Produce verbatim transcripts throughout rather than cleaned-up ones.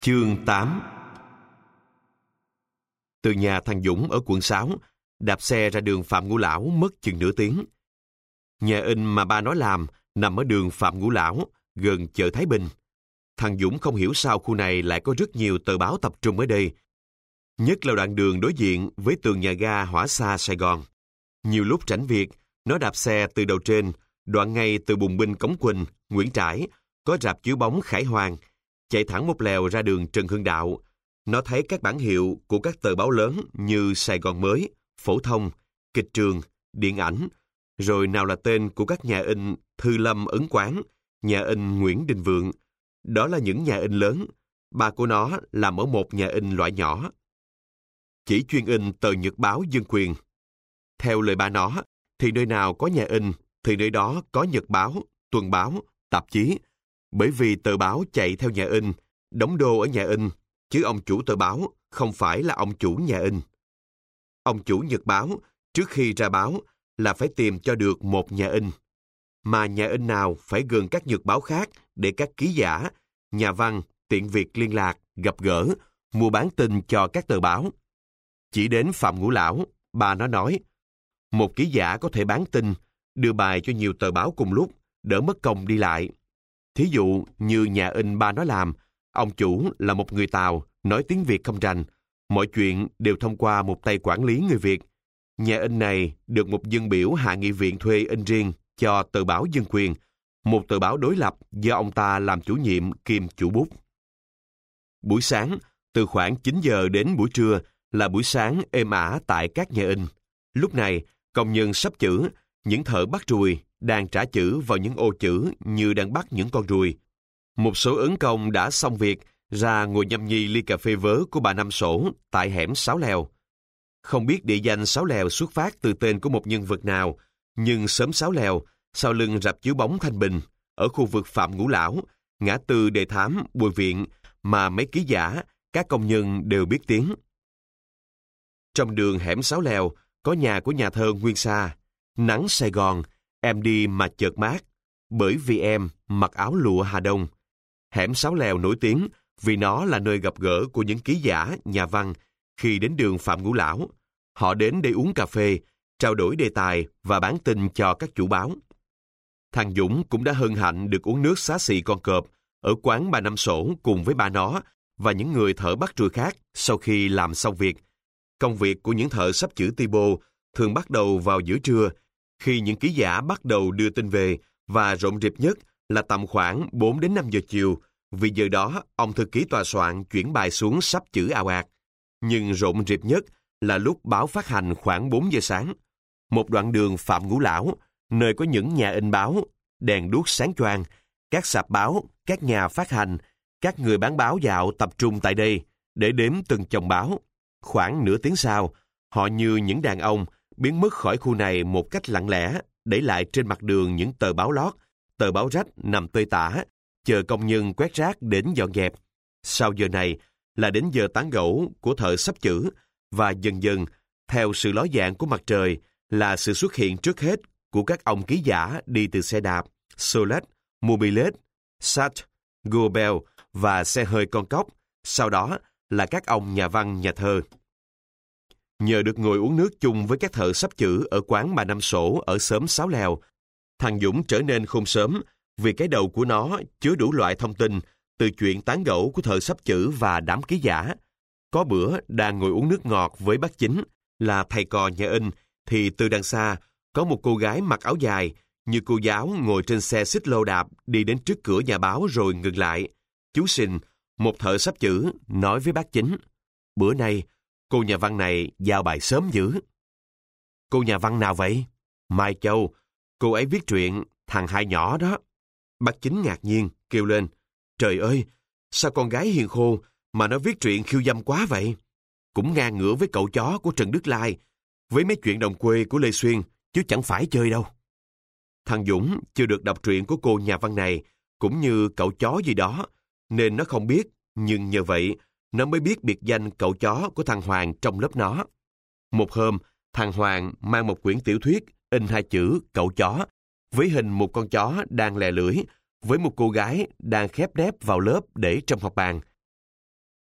Chương tám. Từ nhà thằng Dũng ở quận sáu, đạp xe ra đường Phạm Ngũ Lão mất chừng nửa tiếng. Nhà in mà ba nó làm nằm ở đường Phạm Ngũ Lão, gần chợ Thái Bình. Thằng Dũng không hiểu sao khu này lại có rất nhiều tờ báo tập trung ở đây. Nhất là đoạn đường đối diện với tường nhà ga Hỏa Xa Sài Gòn. Nhiều lúc rảnh việc, nó đạp xe từ đầu trên, đoạn ngay từ Bùng Binh Cống Quỳnh, Nguyễn Trãi, có rạp chiếu bóng Khải Hoàn, chạy thẳng một lèo ra đường Trần Hưng Đạo. Nó thấy các bảng hiệu của các tờ báo lớn như Sài Gòn Mới, Phổ Thông, Kịch Trường, Điện Ảnh, rồi nào là tên của các nhà in Thư Lâm Ấn Quán, nhà in Nguyễn Đình Vượng. Đó là những nhà in lớn. Ba của nó làm ở một nhà in loại nhỏ, chỉ chuyên in tờ nhật báo Dân Quyền. Theo lời ba nó, thì nơi nào có nhà in, thì nơi đó có nhật báo, tuần báo, tạp chí. Bởi vì tờ báo chạy theo nhà in, đóng đô ở nhà in, chứ ông chủ tờ báo không phải là ông chủ nhà in. Ông chủ nhật báo, trước khi ra báo, là phải tìm cho được một nhà in. Mà nhà in nào phải gần các nhật báo khác để các ký giả, nhà văn tiện việc liên lạc, gặp gỡ, mua bán tin cho các tờ báo. Chỉ đến Phạm Ngũ Lão, bà nó nói, một ký giả có thể bán tin, đưa bài cho nhiều tờ báo cùng lúc, đỡ mất công đi lại. Thí dụ như nhà in ba nó làm, ông chủ là một người Tàu, nói tiếng Việt không rành. Mọi chuyện đều thông qua một tay quản lý người Việt. Nhà in này được một dân biểu Hạ nghị viện thuê in riêng cho tờ báo Dân Quyền, một tờ báo đối lập do ông ta làm chủ nhiệm kiêm chủ bút. Buổi sáng, từ khoảng chín giờ đến buổi trưa là buổi sáng êm ả tại các nhà in. Lúc này, công nhân sắp chữ, những thợ bắt ruồi đang trả chữ vào những ô chữ như đang bắt những con ruồi. Một số ấn công đã xong việc, ra ngồi nhâm nhi ly cà phê vớ của bà Năm Sổ tại hẻm Sáu Lèo. Không biết địa danh Sáu Lèo xuất phát từ tên của một nhân vật nào, nhưng xóm Sáu Lèo, sau lưng rạp chiếu bóng Thanh Bình, ở khu vực Phạm Ngũ Lão, ngã tư Đề Thám, Bùi Viện, mà mấy ký giả, các công nhân đều biết tiếng. Trong đường hẻm Sáu Lèo, có nhà của nhà thơ Nguyên Sa. Nắng Sài Gòn, em đi mà chợt mát, bởi vì em mặc áo lụa Hà Đông. Hẻm Sáu Lèo nổi tiếng vì nó là nơi gặp gỡ của những ký giả, nhà văn khi đến đường Phạm Ngũ Lão. Họ đến để uống cà phê, trao đổi đề tài và bán tin cho các chủ báo. Thằng Dũng cũng đã hân hạnh được uống nước xá xị con cọp ở quán bà Năm Sổ cùng với ba nó và những người thợ bắt ruồi khác sau khi làm xong việc. Công việc của những thợ sắp chữ typo thường bắt đầu vào giữa trưa, khi những ký giả bắt đầu đưa tin về, và rộn rịp nhất là tầm khoảng bốn đến năm giờ chiều, vì giờ đó ông thư ký tòa soạn chuyển bài xuống sắp chữ ào ạt. Nhưng rộn rịp nhất là lúc báo phát hành khoảng bốn giờ sáng. Một đoạn đường Phạm Ngũ Lão, nơi có những nhà in báo, đèn đuốc sáng choang, các sạp báo, các nhà phát hành, các người bán báo dạo tập trung tại đây để đếm từng chồng báo. Khoảng nửa tiếng sau, họ như những đàn ông biến mất khỏi khu này một cách lặng lẽ, để lại trên mặt đường những tờ báo lót, tờ báo rách nằm tơi tả, chờ công nhân quét rác đến dọn dẹp. Sau giờ này là đến giờ tán gẫu của thợ sắp chữ, và dần dần, theo sự ló dạng của mặt trời, là sự xuất hiện trước hết của các ông ký giả đi từ xe đạp, Solet, Mobilet, Sat, Gobel và xe hơi con cóc, sau đó là các ông nhà văn, nhà thơ. Nhờ được ngồi uống nước chung với các thợ sắp chữ ở quán bà Năm Sổ ở xóm Sáu Lèo, thằng Dũng trở nên khôn sớm vì cái đầu của nó chứa đủ loại thông tin, từ chuyện tán gẫu của thợ sắp chữ và đám ký giả. Có bữa đang ngồi uống nước ngọt với bác Chính, là thầy cò nhà in, thì từ đằng xa có một cô gái mặc áo dài như cô giáo ngồi trên xe xích lô đạp đi đến trước cửa nhà báo rồi ngừng lại. Chú Sình, một thợ sắp chữ, nói với bác Chính, bữa nay cô nhà văn này giao bài sớm dữ. Cô nhà văn nào vậy? Mai Châu, cô ấy viết truyện Thằng Hai Nhỏ đó. Bác Chính ngạc nhiên, kêu lên, trời ơi, sao con gái hiền khô mà nó viết truyện khiêu dâm quá vậy? Cũng ngang ngửa với Cậu Chó của Trần Đức Lai, với mấy chuyện đồng quê của Lê Xuyên, chứ chẳng phải chơi đâu. Thằng Dũng chưa được đọc truyện của cô nhà văn này, cũng như Cậu Chó gì đó, nên nó không biết, nhưng nhờ vậy, nó mới biết biệt danh Cậu Chó của thằng Hoàng trong lớp nó. Một hôm, thằng Hoàng mang một quyển tiểu thuyết in hai chữ Cậu Chó, với hình một con chó đang lè lưỡi, với một cô gái đang khép nép vào lớp để trong học bàn.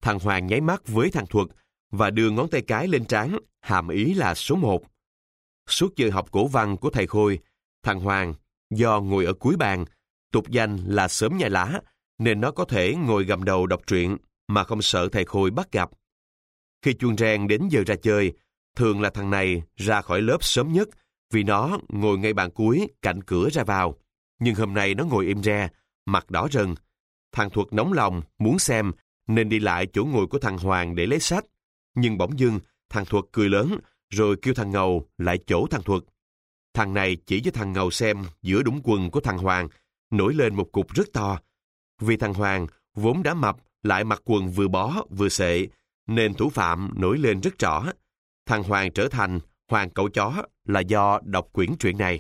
Thằng Hoàng nháy mắt với thằng Thuật và đưa ngón tay cái lên trán, hàm ý là số một. Suốt giờ học cổ văn của thầy Khôi, thằng Hoàng, do ngồi ở cuối bàn, tục danh là xóm nhà lá, nên nó có thể ngồi gầm đầu đọc truyện mà không sợ thầy Khôi bắt gặp. Khi chuông reng đến giờ ra chơi, thường là thằng này ra khỏi lớp sớm nhất vì nó ngồi ngay bàn cuối cạnh cửa ra vào. Nhưng hôm nay nó ngồi im re, mặt đỏ rần. Thằng Thuật nóng lòng, muốn xem, nên đi lại chỗ ngồi của thằng Hoàng để lấy sách. Nhưng bỗng dưng, thằng Thuật cười lớn, rồi kêu thằng Ngầu lại chỗ thằng Thuật. Thằng này chỉ cho thằng Ngầu xem giữa đũng quần của thằng Hoàng nổi lên một cục rất to. Vì thằng Hoàng vốn đã mập, lại mặc quần vừa bó vừa xệ, nên thủ phạm nổi lên rất rõ. Thằng Hoàng trở thành Hoàng cậu chó là do đọc quyển truyện này.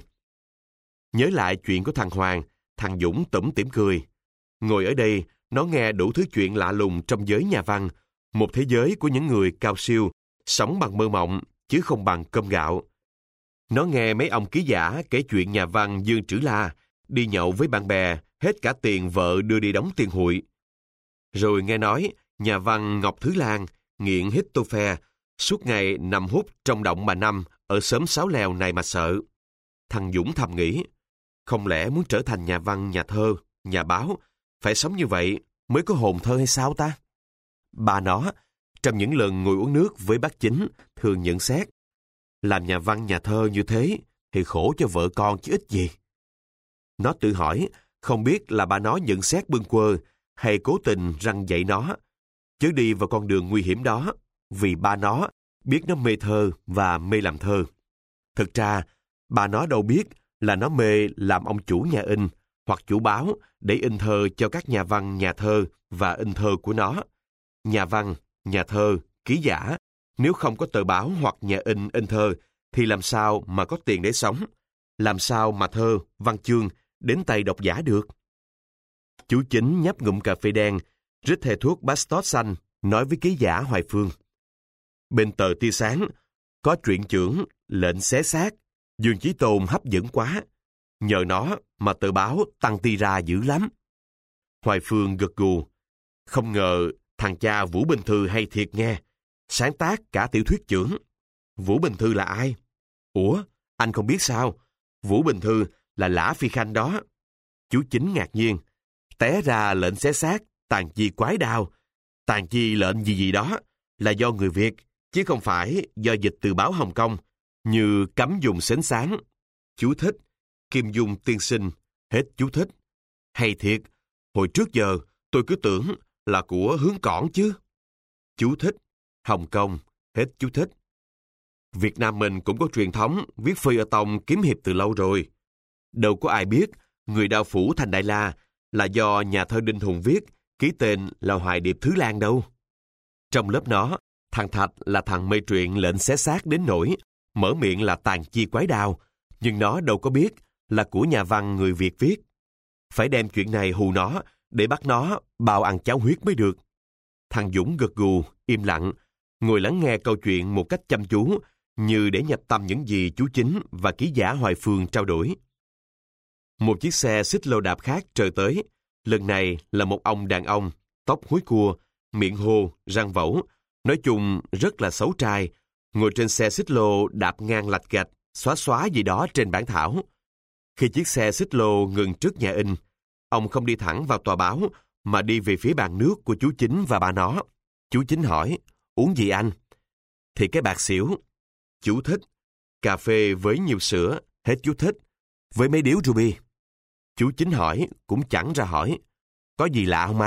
Nhớ lại chuyện của thằng Hoàng, thằng Dũng tủm tỉm cười. Ngồi ở đây, nó nghe đủ thứ chuyện lạ lùng trong giới nhà văn, một thế giới của những người cao siêu, sống bằng mơ mộng, chứ không bằng cơm gạo. Nó nghe mấy ông ký giả kể chuyện nhà văn Dương Trữ La, đi nhậu với bạn bè, hết cả tiền vợ đưa đi đóng tiền hụi. Rồi nghe nói, nhà văn Ngọc Thứ Lan, nghiện hít tô phe, suốt ngày nằm hút trong động bà Năm ở xóm Sáu Lèo này mà sợ. Thằng Dũng thầm nghĩ, không lẽ muốn trở thành nhà văn, nhà thơ, nhà báo, phải sống như vậy mới có hồn thơ hay sao ta? Bà nó, trong những lần ngồi uống nước với bác Chính, thường nhận xét, làm nhà văn, nhà thơ như thế thì khổ cho vợ con chứ ít gì. Nó tự hỏi, không biết là bà nó nhận xét bâng quơ hay cố tình răn dạy nó, chứ đi vào con đường nguy hiểm đó, vì ba nó biết nó mê thơ và mê làm thơ. Thực ra, bà nó đâu biết là nó mê làm ông chủ nhà in hoặc chủ báo để in thơ cho các nhà văn, nhà thơ và in thơ của nó. Nhà văn, nhà thơ, ký giả, nếu không có tờ báo hoặc nhà in in thơ, thì làm sao mà có tiền để sống? Làm sao mà thơ, văn chương đến tay độc giả được? Chú Chính nhấp ngụm cà phê đen, rít thề thuốc Bastos xanh, nói với ký giả Hoài Phương. Bên tờ Tia Sáng, có truyện chưởng, lệnh xé xác, Dương Chí Tôn hấp dẫn quá. Nhờ nó mà tờ báo tăng ti ra dữ lắm. Hoài Phương gật gù. Không ngờ thằng cha Vũ Bình Thư hay thiệt nghe. Sáng tác cả tiểu thuyết chưởng. Vũ Bình Thư là ai? Ủa, anh không biết sao? Vũ Bình Thư là Lã Phi Khanh đó. Chú Chính ngạc nhiên. Té ra lệnh xé xác, tàn chi quái đao. Tàn chi lệnh gì gì đó là do người Việt, chứ không phải do dịch từ báo Hồng Kông, như cấm dùng sến sáng. Chú thích, Kim Dung tiên sinh, hết chú thích. Hay thiệt, hồi trước giờ tôi cứ tưởng là của Hướng Cỏn chứ. Chú thích, Hồng Kông, hết chú thích. Việt Nam mình cũng có truyền thống viết feuilleton kiếm hiệp từ lâu rồi. Đâu có ai biết Người Đao Phủ Thành Đại La là do nhà thơ Đinh Hùng viết, ký tên là Hoài Điệp Thứ Lan đâu. Trong lớp nó, thằng Thạch là thằng mê truyện lệnh xé xác đến nỗi mở miệng là tàn chi quái đao, nhưng nó đâu có biết là của nhà văn người Việt viết. Phải đem chuyện này hù nó để bắt nó bao ăn cháo huyết mới được. Thằng Dũng gật gù, im lặng, ngồi lắng nghe câu chuyện một cách chăm chú, như để nhập tâm những gì chú Chính và ký giả Hoài Phương trao đổi. Một chiếc xe xích lô đạp khác trời tới. Lần này là một ông đàn ông, tóc húi cua, miệng hô, răng vẩu, nói chung rất là xấu trai, ngồi trên xe xích lô đạp ngang lạch gạch, xóa xóa gì đó trên bản thảo. Khi chiếc xe xích lô ngừng trước nhà in, ông không đi thẳng vào tòa báo, mà đi về phía bàn nước của chú Chính và bà nó. Chú Chính hỏi, uống gì anh? Thì cái bạc xỉu. Chú thích, cà phê với nhiều sữa, hết chú thích, với mấy điếu ruby. Chú Chính hỏi, cũng chẳng ra hỏi, có gì lạ không anh?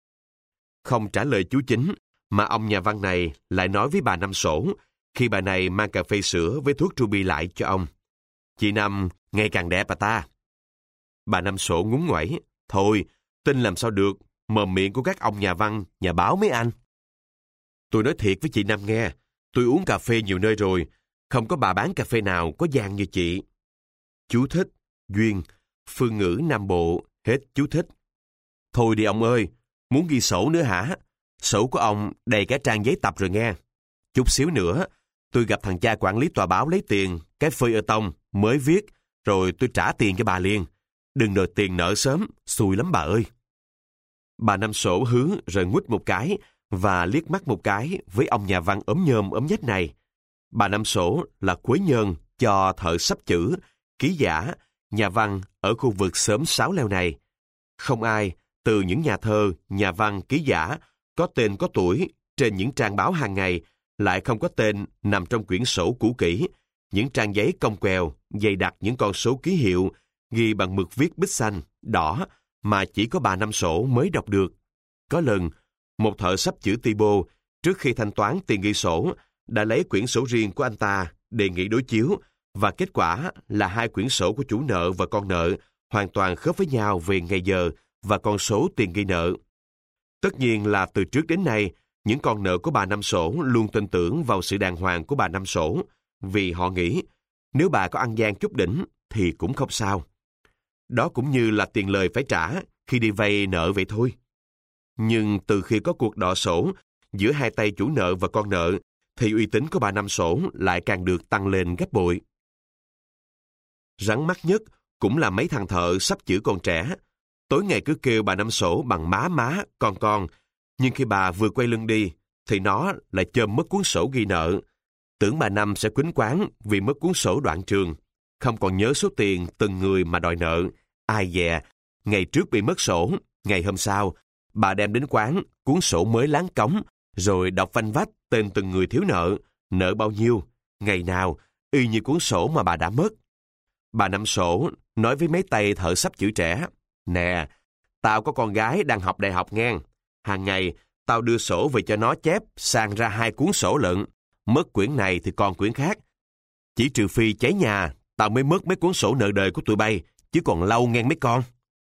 Không trả lời chú Chính, mà ông nhà văn này lại nói với bà Năm Sổ, khi bà này mang cà phê sữa với thuốc ruby lại cho ông. Chị Năm ngày càng đẹp à ta? Bà Năm Sổ ngúng nguẩy, thôi, tin làm sao được, mồm miệng của các ông nhà văn, nhà báo mấy anh. Tôi nói thiệt với chị Năm nghe, tôi uống cà phê nhiều nơi rồi, không có bà bán cà phê nào có gian như chị. Chú thích, duyên, phương ngữ Nam Bộ, hết chú thích. Thôi đi ông ơi, muốn ghi sổ nữa hả? Sổ của ông đầy cả trang giấy tập rồi nghe. Chút xíu nữa, tôi gặp thằng cha quản lý tòa báo lấy tiền, cái feuilleton mới viết, rồi tôi trả tiền cho bà liền. Đừng đòi tiền nợ sớm, xui lắm bà ơi. Bà Năm Sổ hứa rồi nguýt một cái, và liếc mắt một cái với ông nhà văn ốm nhôm ốm nhách này. Bà Năm Sổ là quế nhân cho thợ xấp chữ, ký giả, nhà văn ở khu vực xóm Sáo Leo này. Không ai, từ những nhà thơ, nhà văn, ký giả, có tên có tuổi trên những trang báo hàng ngày, lại không có tên nằm trong quyển sổ cũ kỹ, những trang giấy cong queo, dày đặc những con số ký hiệu, ghi bằng mực viết bích xanh, đỏ, mà chỉ có bà Năm Sổ mới đọc được. Có lần, một thợ xấp chữ Tibo, trước khi thanh toán tiền ghi sổ, đã lấy quyển sổ riêng của anh ta đề nghị đối chiếu, và kết quả là hai quyển sổ của chủ nợ và con nợ hoàn toàn khớp với nhau về ngày giờ và con số tiền ghi nợ. Tất nhiên là từ trước đến nay, những con nợ của bà Năm Sổ luôn tin tưởng vào sự đàng hoàng của bà Năm Sổ, vì họ nghĩ nếu bà có ăn gian chút đỉnh thì cũng không sao. Đó cũng như là tiền lời phải trả khi đi vay nợ vậy thôi. Nhưng từ khi có cuộc đọ sổ giữa hai tay chủ nợ và con nợ, thì uy tín của bà Năm Sổ lại càng được tăng lên gấp bội. Rắn mắt nhất cũng là mấy thằng thợ xấp chữ còn trẻ. Tối ngày cứ kêu bà Năm Sổ bằng má má, con con, nhưng khi bà vừa quay lưng đi, thì nó lại chôm mất cuốn sổ ghi nợ. Tưởng bà Năm sẽ quýnh quán vì mất cuốn sổ đoạn trường, không còn nhớ số tiền từng người mà đòi nợ. Ai dè, ngày trước bị mất sổ, ngày hôm sau, bà đem đến quán cuốn sổ mới láng cống, rồi đọc vanh vách tên từng người thiếu nợ, nợ bao nhiêu, ngày nào, y như cuốn sổ mà bà đã mất. Bà Năm Sổ nói với mấy tay thợ xấp chữ trẻ, nè, tao có con gái đang học đại học ngang, hàng ngày tao đưa sổ về cho nó chép sang ra hai cuốn sổ lận, mất quyển này thì còn quyển khác. Chỉ trừ phi cháy nhà, tao mới mất mấy cuốn sổ nợ đời của tụi bay, chứ còn lâu ngang mấy con.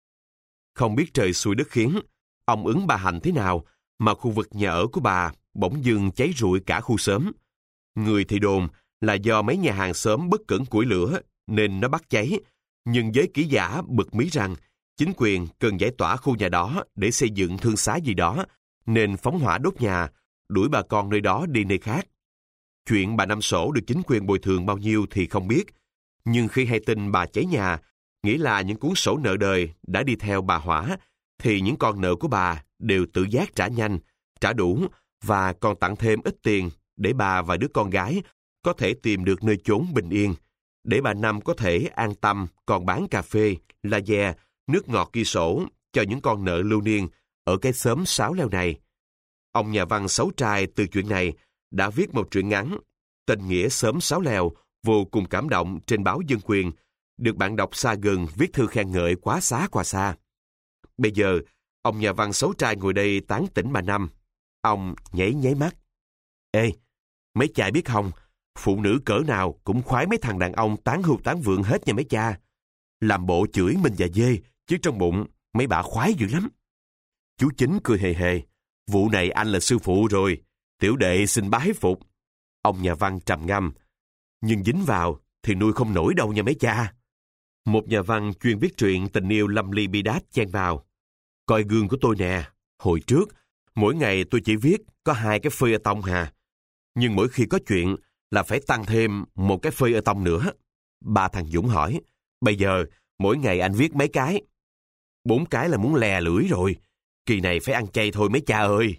Không biết trời xui đất khiến, ông ứng bà Hạnh thế nào, mà khu vực nhà ở của bà bỗng dưng cháy rụi cả khu xóm. Người thì đồn là do mấy nhà hàng xóm bất cẩn củi lửa nên nó bắt cháy, nhưng giới ký giả bực mí rằng chính quyền cần giải tỏa khu nhà đó để xây dựng thương xá gì đó, nên phóng hỏa đốt nhà, đuổi bà con nơi đó đi nơi khác. Chuyện bà Năm Sổ được chính quyền bồi thường bao nhiêu thì không biết, nhưng khi hay tin bà cháy nhà, nghĩa là những cuốn sổ nợ đời đã đi theo bà hỏa, thì những con nợ của bà đều tự giác trả nhanh, trả đủ và còn tặng thêm ít tiền để bà và đứa con gái có thể tìm được nơi chốn bình yên, để bà Năm có thể an tâm còn bán cà phê, la dè, nước ngọt ghi sổ cho những con nợ lưu niên ở cái xóm Sáo Leo này. Ông nhà văn Sáu Trai từ chuyện này đã viết một truyện ngắn, Tình nghĩa xóm Sáo Leo, vô cùng cảm động trên báo Dân Quyền, được bạn đọc xa gần viết thư khen ngợi quá xá qua xa. Bây giờ, ông nhà văn Sáu Trai ngồi đây tán tỉnh bà Năm. Ông nháy nháy mắt. Ê, mấy cha biết không, phụ nữ cỡ nào cũng khoái mấy thằng đàn ông tán hưu tán vượng hết nha mấy cha. Làm bộ chửi mình và dê, chứ trong bụng mấy bà khoái dữ lắm. Chú Chính cười hề hề. Vụ này anh là sư phụ rồi, tiểu đệ xin bái phục. Ông nhà văn trầm ngâm. Nhưng dính vào thì nuôi không nổi đâu nha mấy cha. Một nhà văn chuyên viết truyện tình yêu lâm ly bi đát chen vào. Coi gương của tôi nè, hồi trước, mỗi ngày tôi chỉ viết có hai cái phơi tông hà. Nhưng mỗi khi có chuyện là phải tăng thêm một cái phơi tông nữa. Ba thằng Dũng hỏi, bây giờ mỗi ngày anh viết mấy cái? Bốn cái là muốn lè lưỡi rồi. Kỳ này phải ăn chay thôi mấy cha ơi.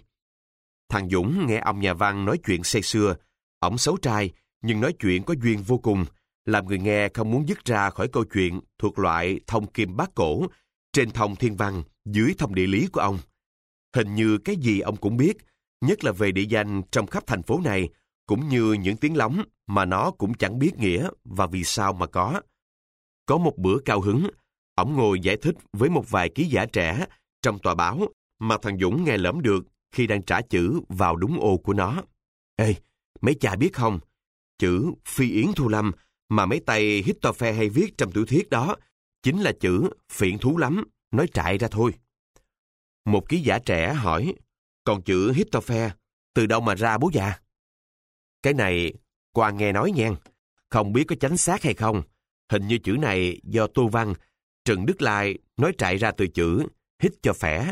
Thằng Dũng nghe ông nhà văn nói chuyện say sưa. Ổng xấu trai, nhưng nói chuyện có duyên vô cùng, làm người nghe không muốn dứt ra khỏi câu chuyện thuộc loại thông kim bát cổ, trên thông thiên văn, dưới thông địa lý của ông. Hình như cái gì ông cũng biết, nhất là về địa danh trong khắp thành phố này, cũng như những tiếng lóng mà nó cũng chẳng biết nghĩa và vì sao mà có. Có một bữa cao hứng, ổng ngồi giải thích với một vài ký giả trẻ trong tòa báo mà thằng Dũng nghe lỡm được khi đang trả chữ vào đúng ô của nó. Ê, mấy cha biết không, chữ Phi Yến Thu Lâm mà mấy tay Hitophe hay viết trong tiểu thuyết đó chính là chữ phiện thú lắm, nói trại ra thôi. Một ký giả trẻ hỏi, còn chữ Hitophe từ đâu mà ra bố già? Cái này qua nghe nói nha, không biết có chính xác hay không. Hình như chữ này do Tô Văn, Trần Đức Lai nói trại ra từ chữ hít cho phẻ.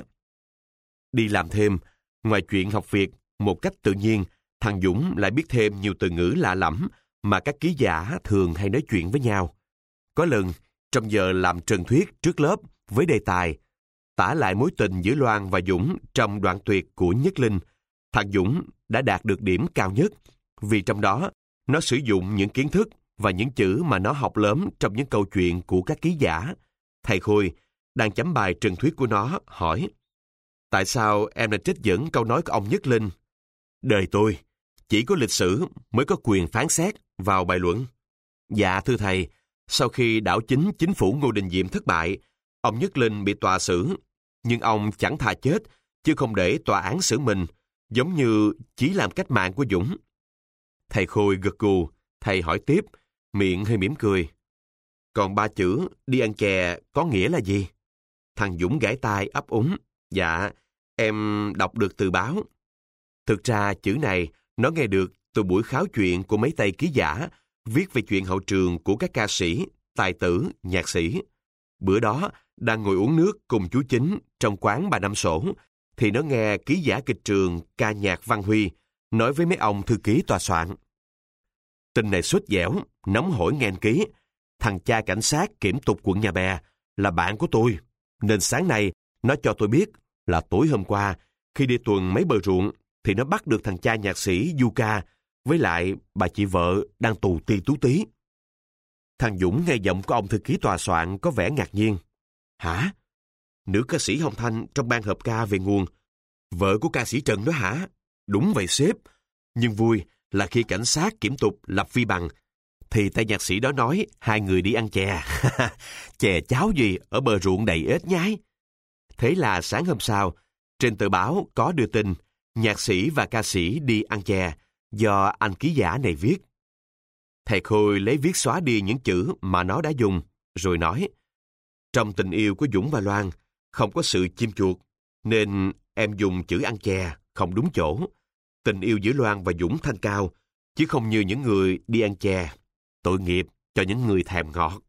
Đi làm thêm, ngoài chuyện học việc một cách tự nhiên, thằng Dũng lại biết thêm nhiều từ ngữ lạ lẫm mà các ký giả thường hay nói chuyện với nhau. Có lần, trong giờ làm trần thuyết trước lớp với đề tài tả lại mối tình giữa Loan và Dũng trong đoạn tuyệt của Nhất Linh, Thằng Dũng đã đạt được điểm cao nhất, vì trong đó nó sử dụng những kiến thức và những chữ mà nó học lớn trong những câu chuyện của các ký giả. Thầy Khôi đang chấm bài trần thuyết của nó hỏi: tại sao em lại trích dẫn câu nói của ông Nhất Linh? Đời tôi, chỉ có lịch sử mới có quyền phán xét vào bài luận. Dạ thưa thầy, sau khi đảo chính chính phủ Ngô Đình Diệm thất bại, ông Nhất Linh bị tòa xử, nhưng ông chẳng thà chết, chứ không để tòa án xử mình, giống như chỉ làm cách mạng của Dũng. Thầy Khôi gật gù, thầy hỏi tiếp, miệng hơi mỉm cười. Còn ba chữ đi ăn chè có nghĩa là gì? Thằng Dũng gãi tai ấp úng. Dạ, em đọc được từ báo. Thực ra chữ này nó nghe được từ buổi kháo chuyện của mấy tay ký giả viết về chuyện hậu trường của các ca sĩ, tài tử, nhạc sĩ. Bữa đó, đang ngồi uống nước cùng chú Chính trong quán Bà Năm Sổ, thì nó nghe ký giả kịch trường ca nhạc Văn Huy nói với mấy ông thư ký tòa soạn. Tin này sốt dẻo, nóng hổi ngàn ký. Thằng cha cảnh sát kiểm tục quận Nhà Bè là bạn của tôi, nên sáng nay nó cho tôi biết là tối hôm qua, khi đi tuần mấy bờ ruộng, thì nó bắt được thằng cha nhạc sĩ du ca với lại bà chị vợ đang tù ti tú tí. Thằng Dũng nghe giọng của ông thư ký tòa soạn có vẻ ngạc nhiên. Hả? Nữ ca sĩ Hồng Thanh trong ban hợp ca về nguồn, vợ của ca sĩ Trần đó hả? Đúng vậy sếp. Nhưng vui là khi cảnh sát kiểm tục lập vi bằng, thì tay nhạc sĩ đó nói hai người đi ăn chè. Chè cháo gì ở bờ ruộng đầy ếch nhái. Thế là sáng hôm sau, trên tờ báo có đưa tin nhạc sĩ và ca sĩ đi ăn chè do anh ký giả này viết. Thầy Khôi lấy viết xóa đi những chữ mà nó đã dùng, rồi nói: trong tình yêu của Dũng và Loan không có sự chim chuột, nên em dùng chữ ăn chè không đúng chỗ. Tình yêu giữa Loan và Dũng thanh cao, chứ không như những người đi ăn chè. Tội nghiệp cho những người thèm ngọt.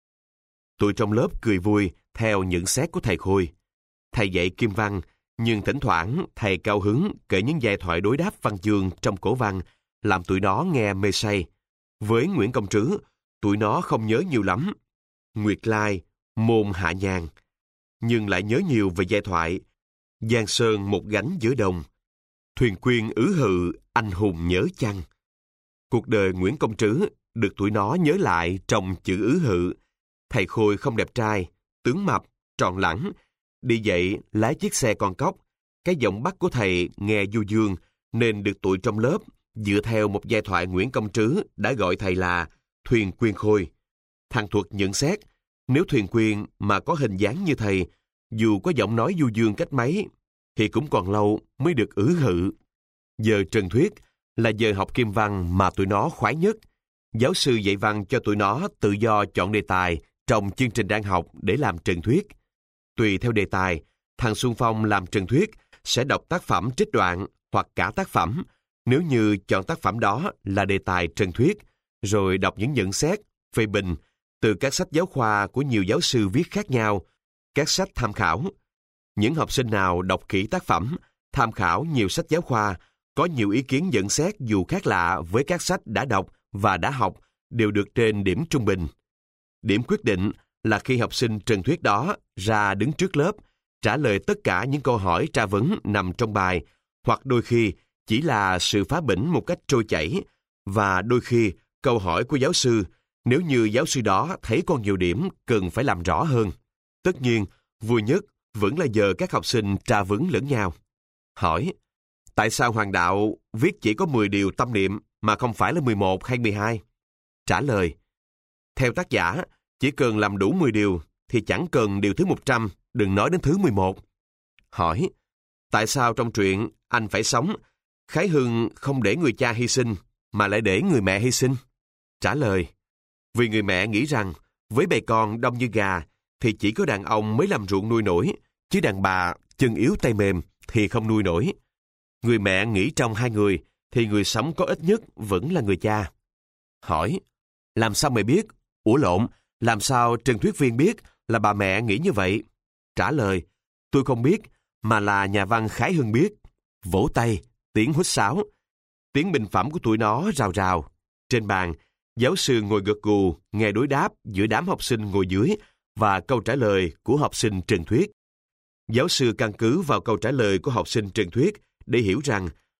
Tụi trong lớp cười vui theo nhận xét của thầy Khôi. Thầy dạy Kim Văn, nhưng thỉnh thoảng thầy cao hứng kể những giai thoại đối đáp văn chương trong cổ văn, làm tụi nó nghe mê say. Với Nguyễn Công Trứ, tụi nó không nhớ nhiều lắm. Nguyệt Lai, Môn Hạ Nhàn, nhưng lại nhớ nhiều về giai thoại Giang Sơn một gánh giữa đồng, Thuyền Quyên ứ hự, anh hùng nhớ chăng. Cuộc đời Nguyễn Công Trứ được tụi nó nhớ lại trong chữ ứ hự. Thầy Khôi không đẹp trai, tướng mập, tròn lẳng, đi dậy lái chiếc xe con cóc. Cái giọng bắt của thầy nghe du dương, nên được tụi trong lớp dựa theo một giai thoại Nguyễn Công Trứ đã gọi thầy là Thuyền Quyên Khôi. Thằng Thuật nhận xét, nếu Thuyền Quyên mà có hình dáng như thầy, dù có giọng nói du dương cách mấy, thì cũng còn lâu mới được ứ hự. Giờ trần thuyết là giờ học Kim Văn mà tụi nó khoái nhất. Giáo sư dạy văn cho tụi nó tự do chọn đề tài trong chương trình đang học để làm trần thuyết. Tùy theo đề tài, thằng Xuân Phong làm trần thuyết sẽ đọc tác phẩm trích đoạn hoặc cả tác phẩm, nếu như chọn tác phẩm đó là đề tài trần thuyết, rồi đọc những nhận xét, phê bình từ các sách giáo khoa của nhiều giáo sư viết khác nhau, các sách tham khảo. Những học sinh nào đọc kỹ tác phẩm, tham khảo nhiều sách giáo khoa, có nhiều ý kiến nhận xét dù khác lạ với các sách đã đọc và đã học, đều được trên điểm trung bình. Điểm quyết định là khi học sinh trần thuyết đó ra đứng trước lớp, trả lời tất cả những câu hỏi tra vấn nằm trong bài, hoặc đôi khi chỉ là sự phá bỉnh một cách trôi chảy, và đôi khi câu hỏi của giáo sư, nếu như giáo sư đó thấy còn nhiều điểm cần phải làm rõ hơn. Tất nhiên, vui nhất vẫn là giờ các học sinh tra vấn lẫn nhau. Hỏi, tại sao Hoàng Đạo viết chỉ có mười điều tâm niệm mà không phải là mười một hay mười hai? Trả lời, theo tác giả, chỉ cần làm đủ mười điều thì chẳng cần điều thứ một trăm, đừng nói đến thứ mười một. Hỏi, tại sao trong truyện Anh Phải Sống, Khái Hưng không để người cha hy sinh mà lại để người mẹ hy sinh? Trả lời, vì người mẹ nghĩ rằng với bầy con đông như gà thì chỉ có đàn ông mới làm ruộng nuôi nổi, chứ đàn bà chân yếu tay mềm thì không nuôi nổi. Người mẹ nghĩ trong hai người thì người sống có ích nhất vẫn là người cha. Hỏi, làm sao mày biết? Ủa lộn, làm sao trần thuyết viên biết là bà mẹ nghĩ như vậy? Trả lời, tôi không biết, mà là nhà văn Khái Hưng biết. Vỗ tay, tiếng huýt sáo. Tiếng bình phẩm của tụi nó rào rào. Trên bàn, giáo sư ngồi gật gù, nghe đối đáp giữa đám học sinh ngồi dưới và câu trả lời của học sinh trần thuyết. Giáo sư căn cứ vào câu trả lời của học sinh trần thuyết để hiểu rằng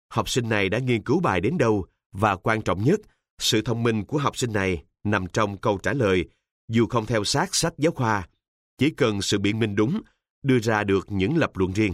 học sinh này đã nghiên cứu bài đến đâu, và quan trọng nhất, sự thông minh của học sinh này nằm trong câu trả lời, dù không theo sát sách giáo khoa, chỉ cần sự biện minh đúng, đưa ra được những lập luận riêng.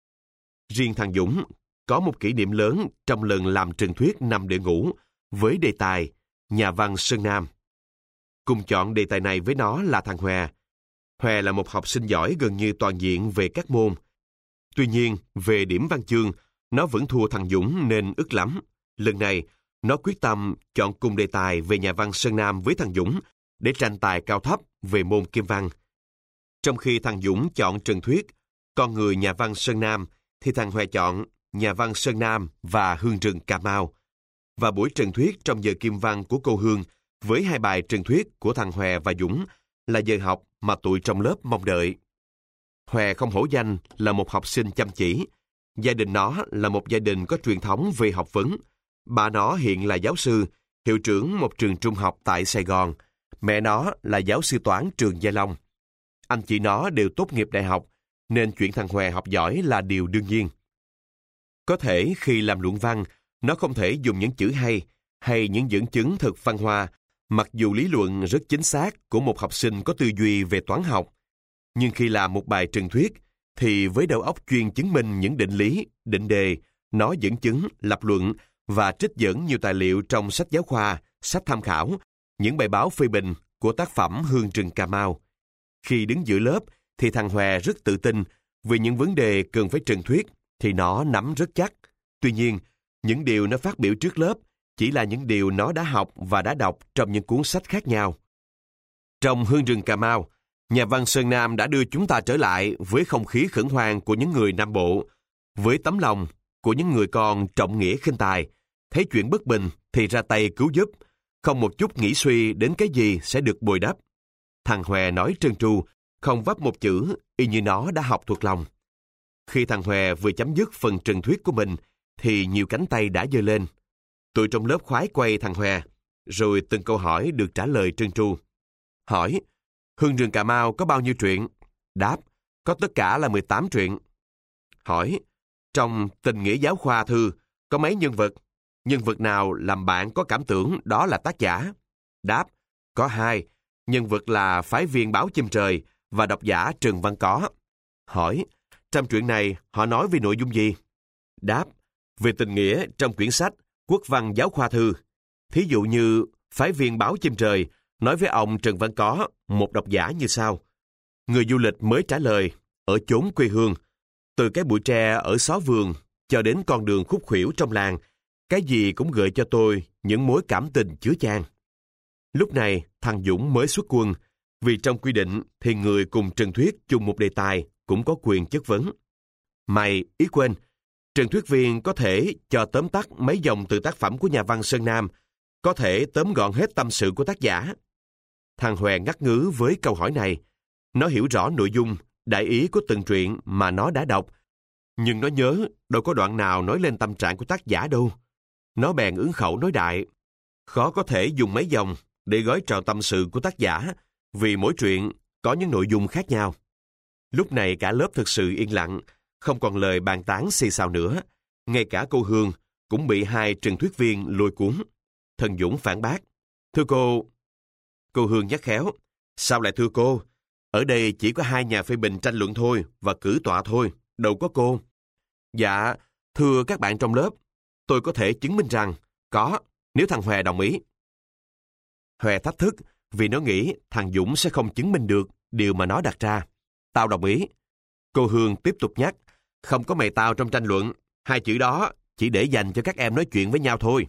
Riêng thằng Dũng có một kỷ niệm lớn trong lần làm truyền thuyết năm để ngủ với đề tài Nhà văn Sơn Nam. Cùng chọn đề tài này với nó là thằng Hòe. Hòe là một học sinh giỏi gần như toàn diện về các môn. Tuy nhiên, về điểm văn chương, nó vẫn thua thằng Dũng nên ức lắm. Lần này, nó quyết tâm chọn cùng đề tài về nhà văn Sơn Nam với thằng Dũng để tranh tài cao thấp về môn kim văn. Trong khi thằng Dũng chọn truyền thuyết Con người nhà văn Sơn Nam, thì thằng Hòe chọn Nhà văn Sơn Nam và Hương rừng Cà Mau. Và buổi truyền thuyết trong giờ kim văn của cô Hương với hai bài truyền thuyết của thằng Hòe và Dũng là giờ học mà tụi trong lớp mong đợi. Hòe không hổ danh là một học sinh chăm chỉ. Gia đình nó là một gia đình có truyền thống về học vấn. Bà nó hiện là giáo sư, hiệu trưởng một trường trung học tại Sài Gòn. Mẹ nó là giáo sư toán trường Gia Long. Anh chị nó đều tốt nghiệp đại học, nên chuyện thằng Hòe học giỏi là điều đương nhiên. Có thể khi làm luận văn, nó không thể dùng những chữ hay hay những dẫn chứng thật văn hoa, mặc dù lý luận rất chính xác của một học sinh có tư duy về toán học. Nhưng khi làm một bài truyền thuyết, thì với đầu óc chuyên chứng minh những định lý, định đề, nó dẫn chứng, lập luận và trích dẫn nhiều tài liệu trong sách giáo khoa, sách tham khảo, những bài báo phê bình của tác phẩm Hương rừng Cà Mau. Khi đứng giữa lớp, thì thằng Hòe rất tự tin vì những vấn đề cần phải truyền thuyết thì nó nắm rất chắc. Tuy nhiên, những điều nó phát biểu trước lớp chỉ là những điều nó đã học và đã đọc trong những cuốn sách khác nhau. Trong Hương rừng Cà Mau, nhà văn Sơn Nam đã đưa chúng ta trở lại với không khí khẩn hoang của những người Nam Bộ, với tấm lòng của những người con trọng nghĩa khinh tài, thấy chuyện bất bình thì ra tay cứu giúp, không một chút nghĩ suy đến cái gì sẽ được bồi đắp. Thằng Hòe nói trơn tru, không vấp một chữ, y như nó đã học thuộc lòng. Khi thằng Hòe vừa chấm dứt phần truyền thuyết của mình, thì nhiều cánh tay đã giơ lên. Tụi trong lớp khoái quay thằng Hòe, rồi từng câu hỏi được trả lời trơn tru. Hỏi, Hương rừng Cà Mau có bao nhiêu truyện? Đáp, có tất cả là mười tám truyện. Hỏi, trong Tình nghĩa giáo khoa thư, có mấy nhân vật? Nhân vật nào làm bạn có cảm tưởng đó là tác giả? Đáp, có hai. Nhân vật là phái viên báo Chim Trời và độc giả Trần Văn Có. Hỏi, trong truyện này họ nói về nội dung gì? Đáp, về tình nghĩa trong quyển sách Quốc văn giáo khoa thư. Thí dụ như phái viên báo Chim Trời nói với ông Trần Văn Có, một độc giả như sau. Người du lịch mới trả lời, ở chốn quê hương, từ cái bụi tre ở xó vườn cho đến con đường khúc khuỷu trong làng, cái gì cũng gợi cho tôi những mối cảm tình chứa chan. Lúc này, thằng Dũng mới xuất quân, vì trong quy định thì người cùng truyền thuyết chung một đề tài cũng có quyền chất vấn. Mày, ý quên, truyền thuyết viên có thể cho tóm tắt mấy dòng từ tác phẩm của nhà văn Sơn Nam, có thể tóm gọn hết tâm sự của tác giả. Thằng Hòe ngắt ngứ với câu hỏi này. Nó hiểu rõ nội dung, đại ý của từng truyện mà nó đã đọc, nhưng nó nhớ đâu có đoạn nào nói lên tâm trạng của tác giả đâu. Nó bèn ứng khẩu nói đại. Khó có thể dùng mấy dòng để gói trào tâm sự của tác giả, vì mỗi truyện có những nội dung khác nhau. Lúc này cả lớp thực sự yên lặng, không còn lời bàn tán xì xào nữa. Ngay cả cô Hương cũng bị hai truyền thuyết viên lôi cuốn. Thần Dũng phản bác. Thưa cô... Cô Hương nhắc khéo. Sao lại thưa cô? Ở đây chỉ có hai nhà phê bình tranh luận thôi và cử tọa thôi, đâu có cô. Dạ, thưa các bạn trong lớp, tôi có thể chứng minh rằng có, nếu thằng Hòe đồng ý. Hòe thách thức vì nó nghĩ thằng Dũng sẽ không chứng minh được điều mà nó đặt ra. Tao đồng ý. Cô Hương tiếp tục nhắc, không có mày tao trong tranh luận, hai chữ đó chỉ để dành cho các em nói chuyện với nhau thôi.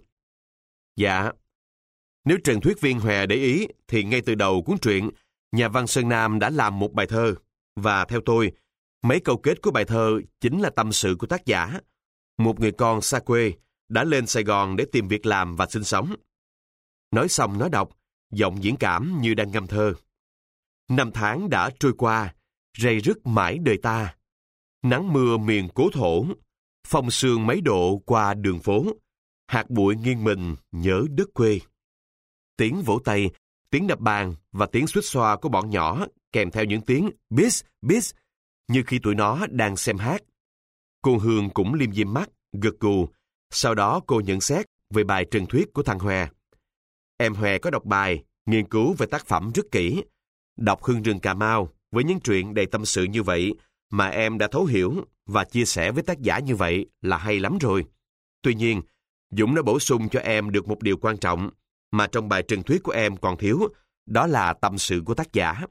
Dạ. Nếu truyền thuyết viên Hòe để ý thì ngay từ đầu cuốn truyện, nhà văn Sơn Nam đã làm một bài thơ, và theo tôi, mấy câu kết của bài thơ chính là tâm sự của tác giả. Một người con xa quê đã lên Sài Gòn để tìm việc làm và sinh sống. Nói xong nó đọc, giọng diễn cảm như đang ngâm thơ. Năm tháng đã trôi qua, rầy rứt mãi đời ta. Nắng mưa miền cố thổ, phong sương mấy độ qua đường phố. Hạt bụi nghiêng mình nhớ đất quê. Tiếng vỗ tay, tiếng đập bàn và tiếng xuýt xoa của bọn nhỏ kèm theo những tiếng bis, bis, như khi tụi nó đang xem hát. Cô Hương cũng liêm diêm mắt, gật gù, Sau đó cô nhận xét về bài trần thuyết của thằng Hòe. Em Hòe có đọc bài, nghiên cứu về tác phẩm rất kỹ. Đọc Hương rừng Cà Mau với những chuyện đầy tâm sự như vậy mà em đã thấu hiểu và chia sẻ với tác giả như vậy là hay lắm rồi. Tuy nhiên, Dũng đã bổ sung cho em được một điều quan trọng mà trong bài trần thuyết của em còn thiếu, đó là tâm sự của tác giả.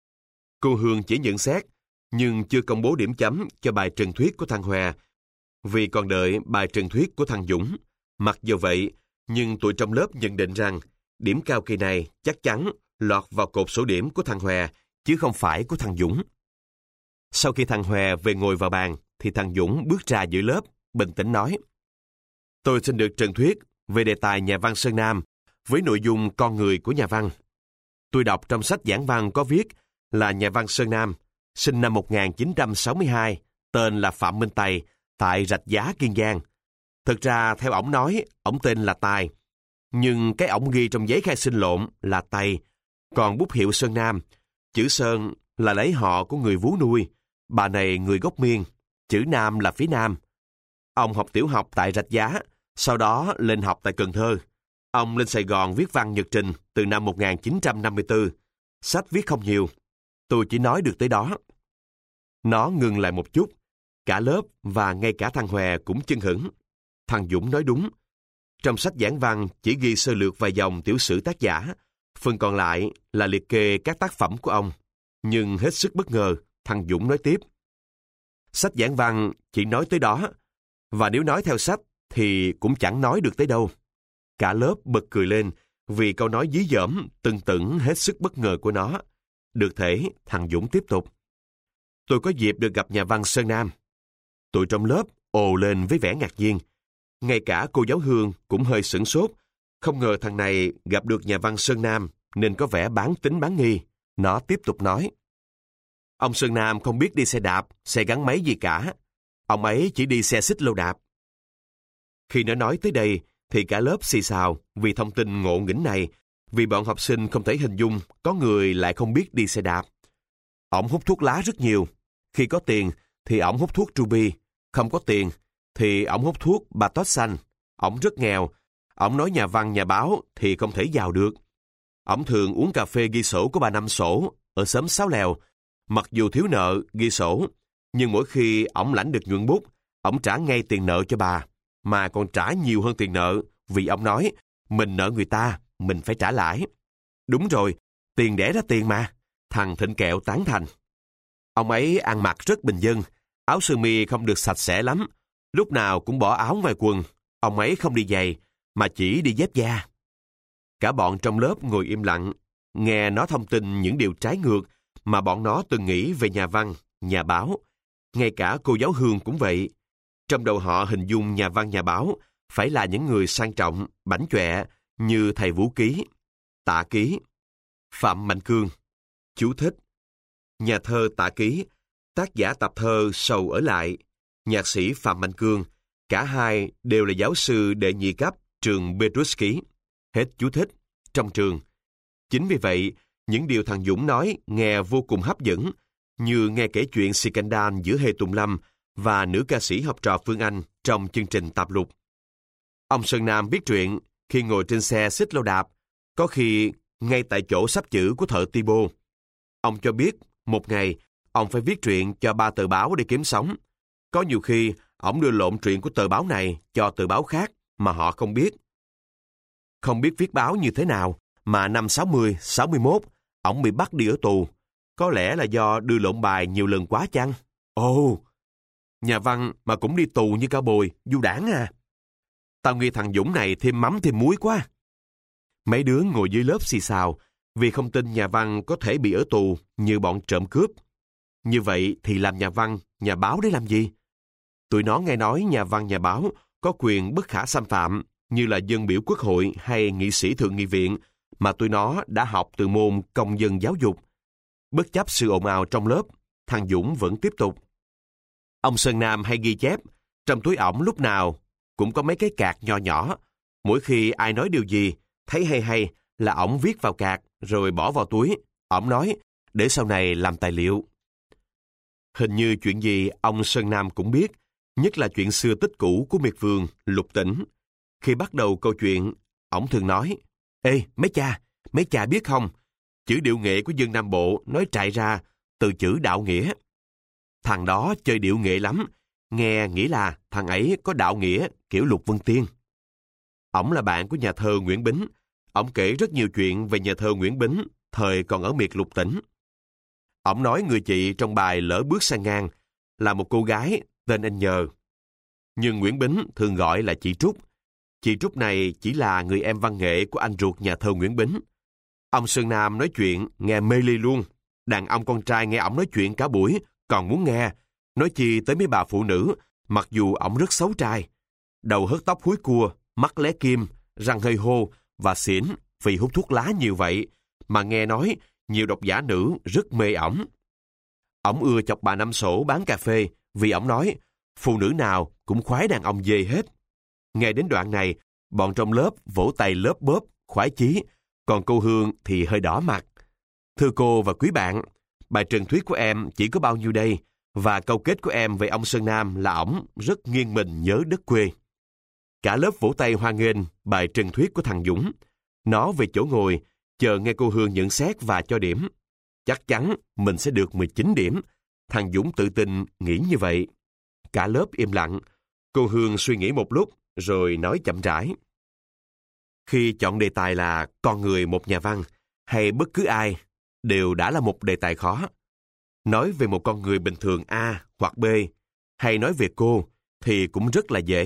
Cô Hương chỉ nhận xét, nhưng chưa công bố điểm chấm cho bài trần thuyết của thằng Hòe, vì còn đợi bài trần thuyết của thằng Dũng. Mặc dù vậy, nhưng tụi trong lớp nhận định rằng điểm cao kỳ này chắc chắn lọt vào cột số điểm của thằng Hòe, chứ không phải của thằng Dũng. Sau khi thằng Hòe về ngồi vào bàn, thì thằng Dũng bước ra giữa lớp, bình tĩnh nói: Tôi xin được trần thuyết về đề tài nhà văn Sơn Nam với nội dung con người của nhà văn. Tôi đọc trong sách giảng văn có viết là nhà văn Sơn Nam, sinh năm một nghìn chín trăm sáu mươi hai, tên là Phạm Minh Tày, tại Rạch Giá, Kiên Giang. Thực ra, theo ổng nói, ổng tên là Tài, nhưng cái ổng ghi trong giấy khai sinh lộn là Tày, còn bút hiệu Sơn Nam, chữ Sơn là lấy họ của người vú nuôi, bà này người gốc Miên, chữ Nam là phía Nam. Ông học tiểu học tại Rạch Giá, sau đó lên học tại Cần Thơ. Ông lên Sài Gòn viết văn nhật trình từ năm một nghìn chín trăm năm mươi tư. Sách viết không nhiều. Tôi chỉ nói được tới đó. Nó ngừng lại một chút. Cả lớp và ngay cả thằng Hòe cũng chưng hửng. Thằng Dũng nói đúng. Trong sách giảng văn chỉ ghi sơ lược vài dòng tiểu sử tác giả. Phần còn lại là liệt kê các tác phẩm của ông. Nhưng hết sức bất ngờ, thằng Dũng nói tiếp. Sách giảng văn chỉ nói tới đó. Và nếu nói theo sách thì cũng chẳng nói được tới đâu. Cả lớp bật cười lên vì câu nói dí dỏm, tưng tửng hết sức bất ngờ của nó. Được thể, thằng Dũng tiếp tục. Tôi có dịp được gặp nhà văn Sơn Nam. Tụi trong lớp ồ lên với vẻ ngạc nhiên. Ngay cả cô giáo Hương cũng hơi sửng sốt. Không ngờ thằng này gặp được nhà văn Sơn Nam nên có vẻ bán tính bán nghi. Nó tiếp tục nói. Ông Sơn Nam không biết đi xe đạp, xe gắn máy gì cả. Ông ấy chỉ đi xe xích lô đạp. Khi nó nói tới đây, thì cả lớp xì xào vì thông tin ngộ nghĩnh này, vì bọn học sinh không thể hình dung có người lại không biết đi xe đạp. Ổng hút thuốc lá rất nhiều. Khi có tiền thì ổng hút thuốc Ruby, không có tiền thì ổng hút thuốc bà tót xanh. Ổng rất nghèo. Ổng nói nhà văn nhà báo thì không thể giàu được. Ổng thường uống cà phê ghi sổ của bà Năm Sổ ở xóm Sáu Lèo. Mặc dù thiếu nợ ghi sổ, nhưng mỗi khi ổng lãnh được nhuận bút, ổng trả ngay tiền nợ cho bà, mà còn trả nhiều hơn tiền nợ, vì ông nói, mình nợ người ta, mình phải trả lãi. Đúng rồi, tiền đẻ ra tiền mà. Thằng Thịnh Kẹo tán thành. Ông ấy ăn mặc rất bình dân, áo sơ mi không được sạch sẽ lắm, lúc nào cũng bỏ áo ngoài quần. Ông ấy không đi giày, mà chỉ đi dép da. Cả bọn trong lớp ngồi im lặng, nghe nó thông tin những điều trái ngược mà bọn nó từng nghĩ về nhà văn, nhà báo. Ngay cả cô giáo Hương cũng vậy. Trong đầu họ hình dung nhà văn nhà báo phải là những người sang trọng, bảnh chọe như thầy Vũ Ký, Tạ Ký, Phạm Mạnh Cương. Chú thích: nhà thơ Tạ Ký, tác giả tập thơ Sầu Ở Lại, nhạc sĩ Phạm Mạnh Cương, cả hai đều là giáo sư đệ nhị cấp trường Petruski. Hết chú thích. Trong trường. Chính vì vậy, những điều thằng Dũng nói nghe vô cùng hấp dẫn, như nghe kể chuyện scandal giữa Hề Tùng Lâm và nữ ca sĩ học trò Phương Anh trong chương trình Tạp Lục. Ông Sơn Nam viết truyện khi ngồi trên xe xích lô đạp, có khi ngay tại chỗ sắp chữ của thợ Tibo. Ông cho biết một ngày ông phải viết truyện cho ba tờ báo để kiếm sống. Có nhiều khi ông đưa lộn truyện của tờ báo này cho tờ báo khác mà họ không biết. Không biết viết báo như thế nào mà năm sáu mươi, sáu mươi mốt ông bị bắt đi ở tù. Có lẽ là do đưa lộn bài nhiều lần quá chăng? Ồ, nhà văn mà cũng đi tù như Cao Bồi, du đảng à. Tao nghi thằng Dũng này thêm mắm thêm muối quá. Mấy đứa ngồi dưới lớp xì xào vì không tin nhà văn có thể bị ở tù như bọn trộm cướp. Như vậy thì làm nhà văn, nhà báo để làm gì? Tụi nó nghe nói nhà văn nhà báo có quyền bất khả xâm phạm như là dân biểu quốc hội hay nghị sĩ thượng nghị viện mà tụi nó đã học từ môn công dân giáo dục. Bất chấp sự ồn ào trong lớp, thằng Dũng vẫn tiếp tục. Ông Sơn Nam hay ghi chép, trong túi ổng lúc nào cũng có mấy cái cạc nho nhỏ. Mỗi khi ai nói điều gì, thấy hay hay là ổng viết vào cạc rồi bỏ vào túi. Ổng nói, để sau này làm tài liệu. Hình như chuyện gì ông Sơn Nam cũng biết, nhất là chuyện xưa tích cũ của miệt vườn, Lục Tỉnh. Khi bắt đầu câu chuyện, ổng thường nói, Ê, mấy cha, mấy cha biết không, chữ điệu nghệ của dân Nam Bộ nói trại ra từ chữ đạo nghĩa. Thằng đó chơi điệu nghệ lắm, nghe nghĩ là thằng ấy có đạo nghĩa kiểu Lục Vân Tiên. Ổng là bạn của nhà thơ Nguyễn Bính. Ổng kể rất nhiều chuyện về nhà thơ Nguyễn Bính thời còn ở miệt Lục Tỉnh. Ổng nói người chị trong bài Lỡ Bước Sang Ngang là một cô gái tên anh Nhờ. Nhưng Nguyễn Bính thường gọi là chị Trúc. Chị Trúc này chỉ là người em văn nghệ của anh ruột nhà thơ Nguyễn Bính. Ông Sơn Nam nói chuyện nghe mê ly luôn. Đàn ông con trai nghe ổng nói chuyện cả buổi còn muốn nghe. Nói chi tới mấy bà phụ nữ, mặc dù ổng rất xấu trai. Đầu hớt tóc húi cua, mắt lé kim, răng hơi hô và xỉn vì hút thuốc lá nhiều vậy, mà nghe nói nhiều độc giả nữ rất mê ổng. Ổng ưa chọc bà Năm Sổ bán cà phê vì ổng nói phụ nữ nào cũng khoái đàn ông dê hết. Nghe đến đoạn này, bọn trong lớp vỗ tay lớp bóp, khoái chí, còn cô Hương thì hơi đỏ mặt. Thưa cô và quý bạn, bài trần thuyết của em chỉ có bao nhiêu đây, và câu kết của em về ông Sơn Nam là ổng rất nghiêng mình nhớ đất quê. Cả lớp vỗ tay hoan nghênh bài trần thuyết của thằng Dũng. Nó về chỗ ngồi, chờ nghe cô Hương nhận xét và cho điểm. Chắc chắn mình sẽ được mười chín điểm. Thằng Dũng tự tin nghĩ như vậy. Cả lớp im lặng. Cô Hương suy nghĩ một lúc, rồi nói chậm rãi. Khi chọn đề tài là con người một nhà văn, hay bất cứ ai, đều đã là một đề tài khó. Nói về một con người bình thường A hoặc B, hay nói về cô, thì cũng rất là dễ.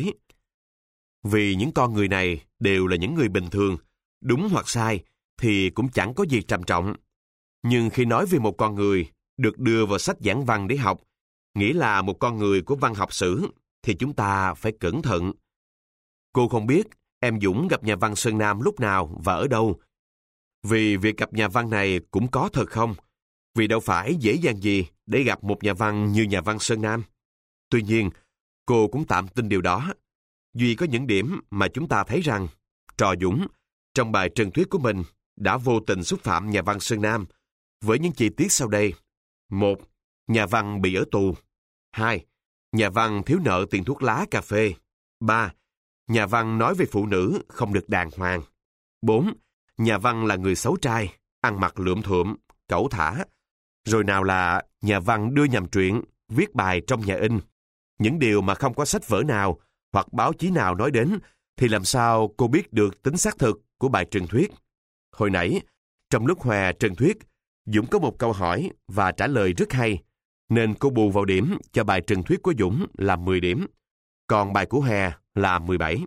Vì những con người này đều là những người bình thường, đúng hoặc sai, thì cũng chẳng có gì trầm trọng. Nhưng khi nói về một con người được đưa vào sách giảng văn để học, nghĩa là một con người của văn học sử, thì chúng ta phải cẩn thận. Cô không biết em Dũng gặp nhà văn Sơn Nam lúc nào và ở đâu. Vì việc gặp nhà văn này cũng có thật không? Vì đâu phải dễ dàng gì để gặp một nhà văn như nhà văn Sơn Nam. Tuy nhiên, cô cũng tạm tin điều đó. Duy có những điểm mà chúng ta thấy rằng Trò Dũng, trong bài trần thuyết của mình, đã vô tình xúc phạm nhà văn Sơn Nam với những chi tiết sau đây. Một, nhà văn bị ở tù. Hai, nhà văn thiếu nợ tiền thuốc lá cà phê. Ba, nhà văn nói về phụ nữ không được đàng hoàng. Bốn, nhà văn là người xấu trai, ăn mặc lượm thượm, cẩu thả. Rồi nào là nhà văn đưa nhầm truyện, viết bài trong nhà in. Những điều mà không có sách vở nào hoặc báo chí nào nói đến, thì làm sao cô biết được tính xác thực của bài trần thuyết? Hồi nãy, trong lúc Hòa trần thuyết, Dũng có một câu hỏi và trả lời rất hay, nên cô bù vào điểm cho bài trần thuyết của Dũng là mười điểm, còn bài của Hè là mười bảy.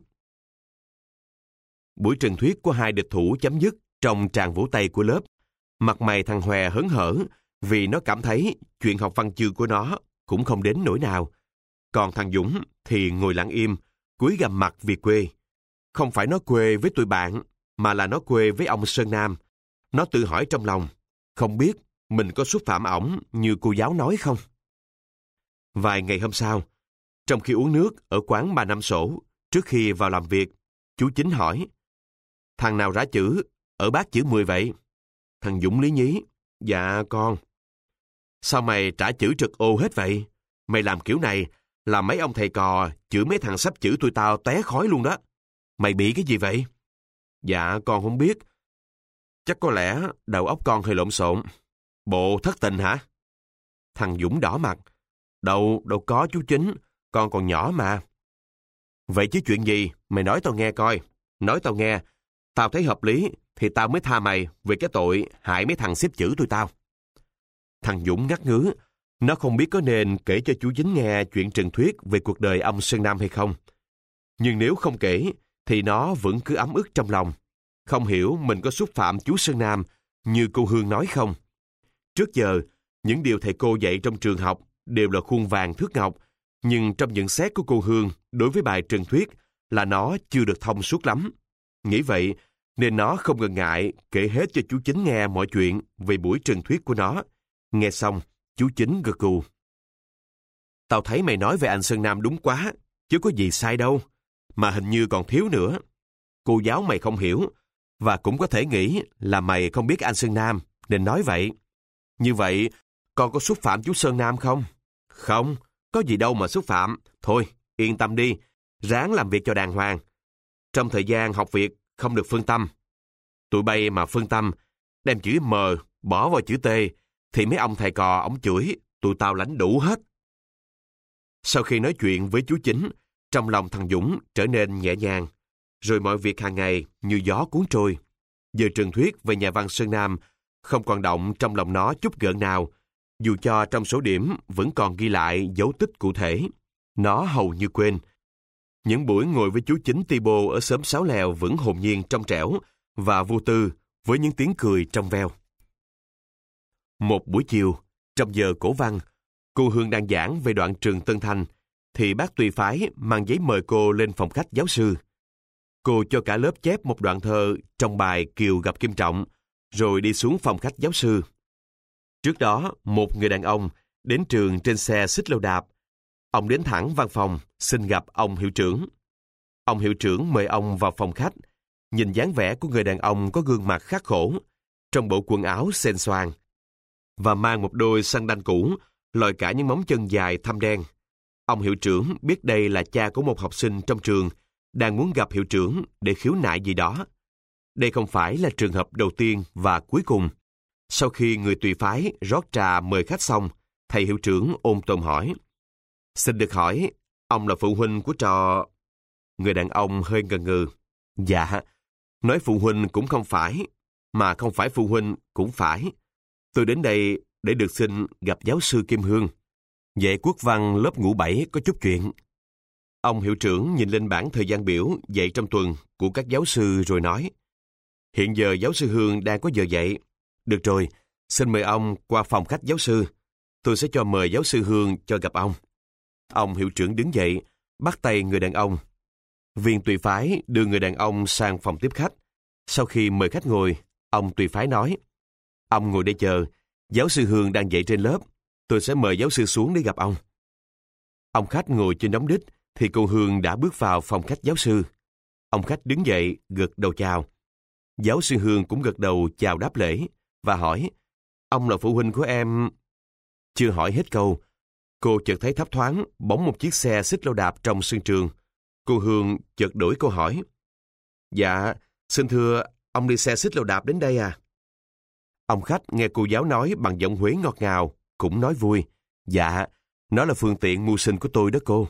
Buổi trần thuyết của hai địch thủ chấm dứt trong tràng vỗ tay của lớp. Mặt mày thằng Hòe hớn hở vì nó cảm thấy chuyện học văn chương của nó cũng không đến nỗi nào. Còn thằng Dũng thì ngồi lặng im, cúi gằm mặt vì quê. Không phải nó quê với tụi bạn, mà là nó quê với ông Sơn Nam. Nó tự hỏi trong lòng, không biết mình có xúc phạm ổng như cô giáo nói không? Vài ngày hôm sau, trong khi uống nước ở quán bà Năm Sổ, trước khi vào làm việc, chú Chính hỏi, thằng nào rã chữ, ở bát chữ mười vậy? Thằng Dũng lý nhí, dạ con. Sao mày trả chữ trực ô hết vậy? Mày làm kiểu này là mấy ông thầy cò chửi mấy thằng sắp chữ tụi tao té khói luôn đó. Mày bị cái gì vậy? Dạ con không biết. Chắc có lẽ đầu óc con hơi lộn xộn. Bộ thất tình hả? Thằng Dũng đỏ mặt. Đâu, đâu có chú Chính, con còn nhỏ mà. Vậy chứ chuyện gì? Mày nói tao nghe coi. Nói tao nghe. Tao thấy hợp lý thì tao mới tha mày về cái tội hại mấy thằng xếp chữ tụi tao. Thằng Dũng ngắt ngứ. Nó không biết có nên kể cho chú Chính nghe chuyện trần thuyết về cuộc đời ông Sơn Nam hay không. Nhưng nếu không kể, thì nó vẫn cứ ấm ức trong lòng. Không hiểu mình có xúc phạm chú Sơn Nam như cô Hương nói không. Trước giờ, những điều thầy cô dạy trong trường học đều là khuôn vàng thước ngọc, nhưng trong nhận xét của cô Hương đối với bài trần thuyết là nó chưa được thông suốt lắm. Nghĩ vậy, nên nó không ngần ngại kể hết cho chú Chính nghe mọi chuyện về buổi trần thuyết của nó. Nghe xong, chú Chính gật gù. Tao thấy mày nói về anh Sơn Nam đúng quá, chứ có gì sai đâu, mà hình như còn thiếu nữa. Cô giáo mày không hiểu, và cũng có thể nghĩ là mày không biết anh Sơn Nam, nên nói vậy. Như vậy, con có xúc phạm chú Sơn Nam không? Không, Có gì đâu mà xúc phạm. Thôi, yên tâm đi, ráng làm việc cho đàng hoàng. Trong thời gian học việc, không được phân tâm. Tụi bay mà phân tâm, đem chữ M bỏ vào chữ T, thì mấy ông thầy cò ổng chửi, tụi tao lãnh đủ hết. Sau khi nói chuyện với chú Chính, trong lòng thằng Dũng trở nên nhẹ nhàng, rồi mọi việc hàng ngày như gió cuốn trôi. Giờ truyền thuyết về nhà văn Sơn Nam không còn động trong lòng nó chút gợn nào, dù cho trong số điểm vẫn còn ghi lại dấu tích cụ thể. Nó hầu như quên. Những buổi ngồi với chú Chính Tibo ở xóm Sáo Lèo vẫn hồn nhiên trong trẻo và vô tư với những tiếng cười trong veo. Một buổi chiều, trong giờ cổ văn, cô Hương đang giảng về đoạn trường Tân Thanh, thì bác tùy phái mang giấy mời cô lên phòng khách giáo sư. Cô cho cả lớp chép một đoạn thơ trong bài Kiều gặp Kim Trọng, rồi đi xuống phòng khách giáo sư. Trước đó, một người đàn ông đến trường trên xe xích lô đạp. Ông đến thẳng văn phòng, xin gặp ông hiệu trưởng. Ông hiệu trưởng mời ông vào phòng khách. Nhìn dáng vẻ của người đàn ông có gương mặt khắc khổ, trong bộ quần áo xên xoàng, và mang một đôi xăng đanh cũ, lòi cả những móng chân dài thâm đen. Ông hiệu trưởng biết đây là cha của một học sinh trong trường, đang muốn gặp hiệu trưởng để khiếu nại gì đó. Đây không phải là trường hợp đầu tiên và cuối cùng. Sau khi người tùy phái rót trà mời khách xong, thầy hiệu trưởng ôm tồn hỏi: "Xin được hỏi, ông là phụ huynh của trò..." Người đàn ông hơi ngần ngừ. "Dạ, nói phụ huynh cũng không phải, mà không phải phụ huynh cũng phải. Tôi đến đây để được xin gặp giáo sư Kim Hương. Dạy quốc văn lớp ngũ bảy có chút chuyện." Ông hiệu trưởng nhìn lên bảng thời gian biểu dạy trong tuần của các giáo sư rồi nói: "Hiện giờ giáo sư Hương đang có giờ dạy. Được rồi, xin mời ông qua phòng khách giáo sư. Tôi sẽ cho mời giáo sư Hương cho gặp ông." Ông hiệu trưởng đứng dậy, bắt tay người đàn ông. Viên tùy phái đưa người đàn ông sang phòng tiếp khách. Sau khi mời khách ngồi, ông tùy phái nói: "Ông ngồi đây chờ, giáo sư Hương đang dạy trên lớp. Tôi sẽ mời giáo sư xuống để gặp ông." Ông khách ngồi trên đống đít, thì cô Hương đã bước vào phòng khách giáo sư. Ông khách đứng dậy, gật đầu chào. Giáo sư Hương cũng gật đầu chào đáp lễ, và hỏi: "Ông là phụ huynh của em..." Chưa hỏi hết câu, cô chợt thấy thấp thoáng bóng một chiếc xe xích lô đạp trong sân trường. Cô Hương chợt đổi câu hỏi: "Dạ, xin thưa, ông đi xe xích lô đạp đến đây à?" Ông khách nghe cô giáo nói bằng giọng Huế ngọt ngào, cũng nói vui: "Dạ, nó là phương tiện mưu sinh của tôi đó cô."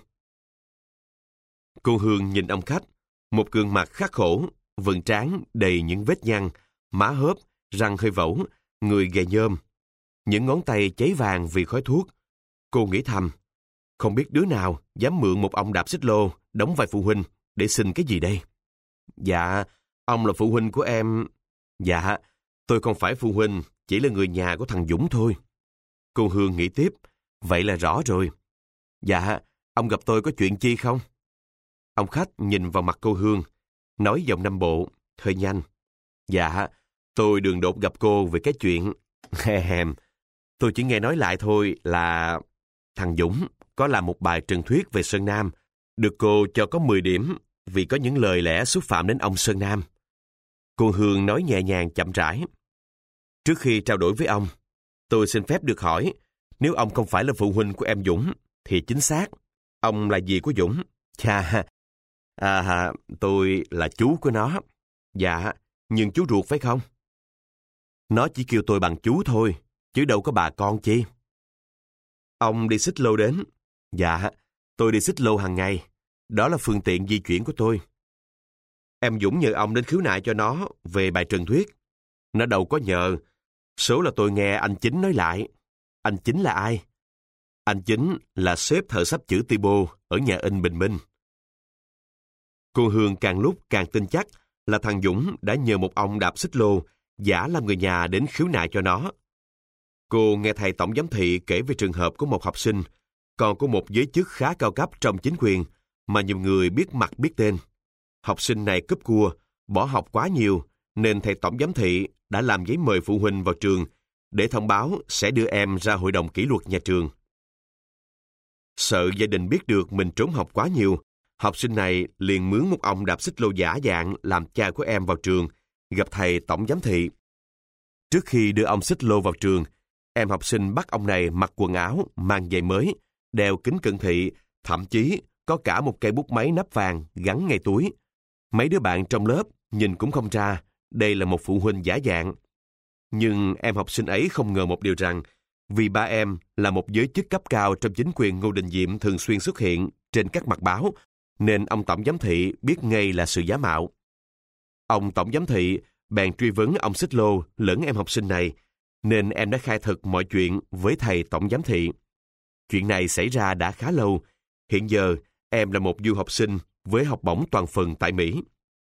Cô Hương nhìn ông khách, một gương mặt khắc khổ, vầng trán đầy những vết nhăn, má hớp, răng hơi vẩu, người gầy nhôm, những ngón tay cháy vàng vì khói thuốc. Cô nghĩ thầm, không biết đứa nào dám mượn một ông đạp xích lô đóng vai phụ huynh để xin cái gì đây? "Dạ, ông là phụ huynh của em..." "Dạ, tôi không phải phụ huynh, chỉ là người nhà của thằng Dũng thôi." Cô Hương nghĩ tiếp: "Vậy là rõ rồi." "Dạ, ông gặp tôi có chuyện chi không?" Ông khách nhìn vào mặt cô Hương, nói giọng Nam Bộ, hơi nhanh: "Dạ, tôi đường đột gặp cô về cái chuyện... hèm, tôi chỉ nghe nói lại thôi là... thằng Dũng có làm một bài truyền thuyết về Sơn Nam, được cô cho có mười điểm vì có những lời lẽ xúc phạm đến ông Sơn Nam." Cô Hương nói nhẹ nhàng chậm rãi: "Trước khi trao đổi với ông, tôi xin phép được hỏi, nếu ông không phải là phụ huynh của em Dũng, thì chính xác, ông là gì của Dũng?" "Chà, à, tôi là chú của nó." "Dạ, nhưng chú ruột phải không?" "Nó chỉ kêu tôi bằng chú thôi, chứ đâu có bà con chi." "Ông đi xích lô đến?" "Dạ, tôi đi xích lô hàng ngày. Đó là phương tiện di chuyển của tôi." "Em Dũng nhờ ông đến khiếu nại cho nó về bài truyền thuyết." "Nó đâu có nhờ. Số là tôi nghe anh Chính nói lại." "Anh Chính là ai?" "Anh Chính là sếp thợ sắp chữ Tibo ở nhà in Bình Minh." Cô Hương càng lúc càng tin chắc là thằng Dũng đã nhờ một ông đạp xích lô giả làm người nhà đến khiếu nại cho nó. Cô nghe thầy tổng giám thị kể về trường hợp của một học sinh, còn có một giới chức khá cao cấp trong chính quyền mà nhiều người biết mặt biết tên. Học sinh này cúp cua, bỏ học quá nhiều, nên thầy tổng giám thị đã làm giấy mời phụ huynh vào trường để thông báo sẽ đưa em ra hội đồng kỷ luật nhà trường. Sợ gia đình biết được mình trốn học quá nhiều, học sinh này liền mướn một ông đạp xích lô giả dạng làm cha của em vào trường, gặp thầy tổng giám thị. Trước khi đưa ông xích lô vào trường, em học sinh bắt ông này mặc quần áo, mang giày mới, đeo kính cận thị, thậm chí có cả một cây bút máy nắp vàng gắn ngay túi. Mấy đứa bạn trong lớp nhìn cũng không ra đây là một phụ huynh giả dạng. Nhưng em học sinh ấy không ngờ một điều rằng, vì ba em là một giới chức cấp cao trong chính quyền Ngô Đình Diệm thường xuyên xuất hiện trên các mặt báo, nên ông tổng giám thị biết ngay là sự giả mạo. Ông tổng giám thị bèn truy vấn ông Xích Lô lẫn em học sinh này, nên em đã khai thật mọi chuyện với thầy tổng giám thị. Chuyện này xảy ra đã khá lâu. Hiện giờ, em là một du học sinh với học bổng toàn phần tại Mỹ.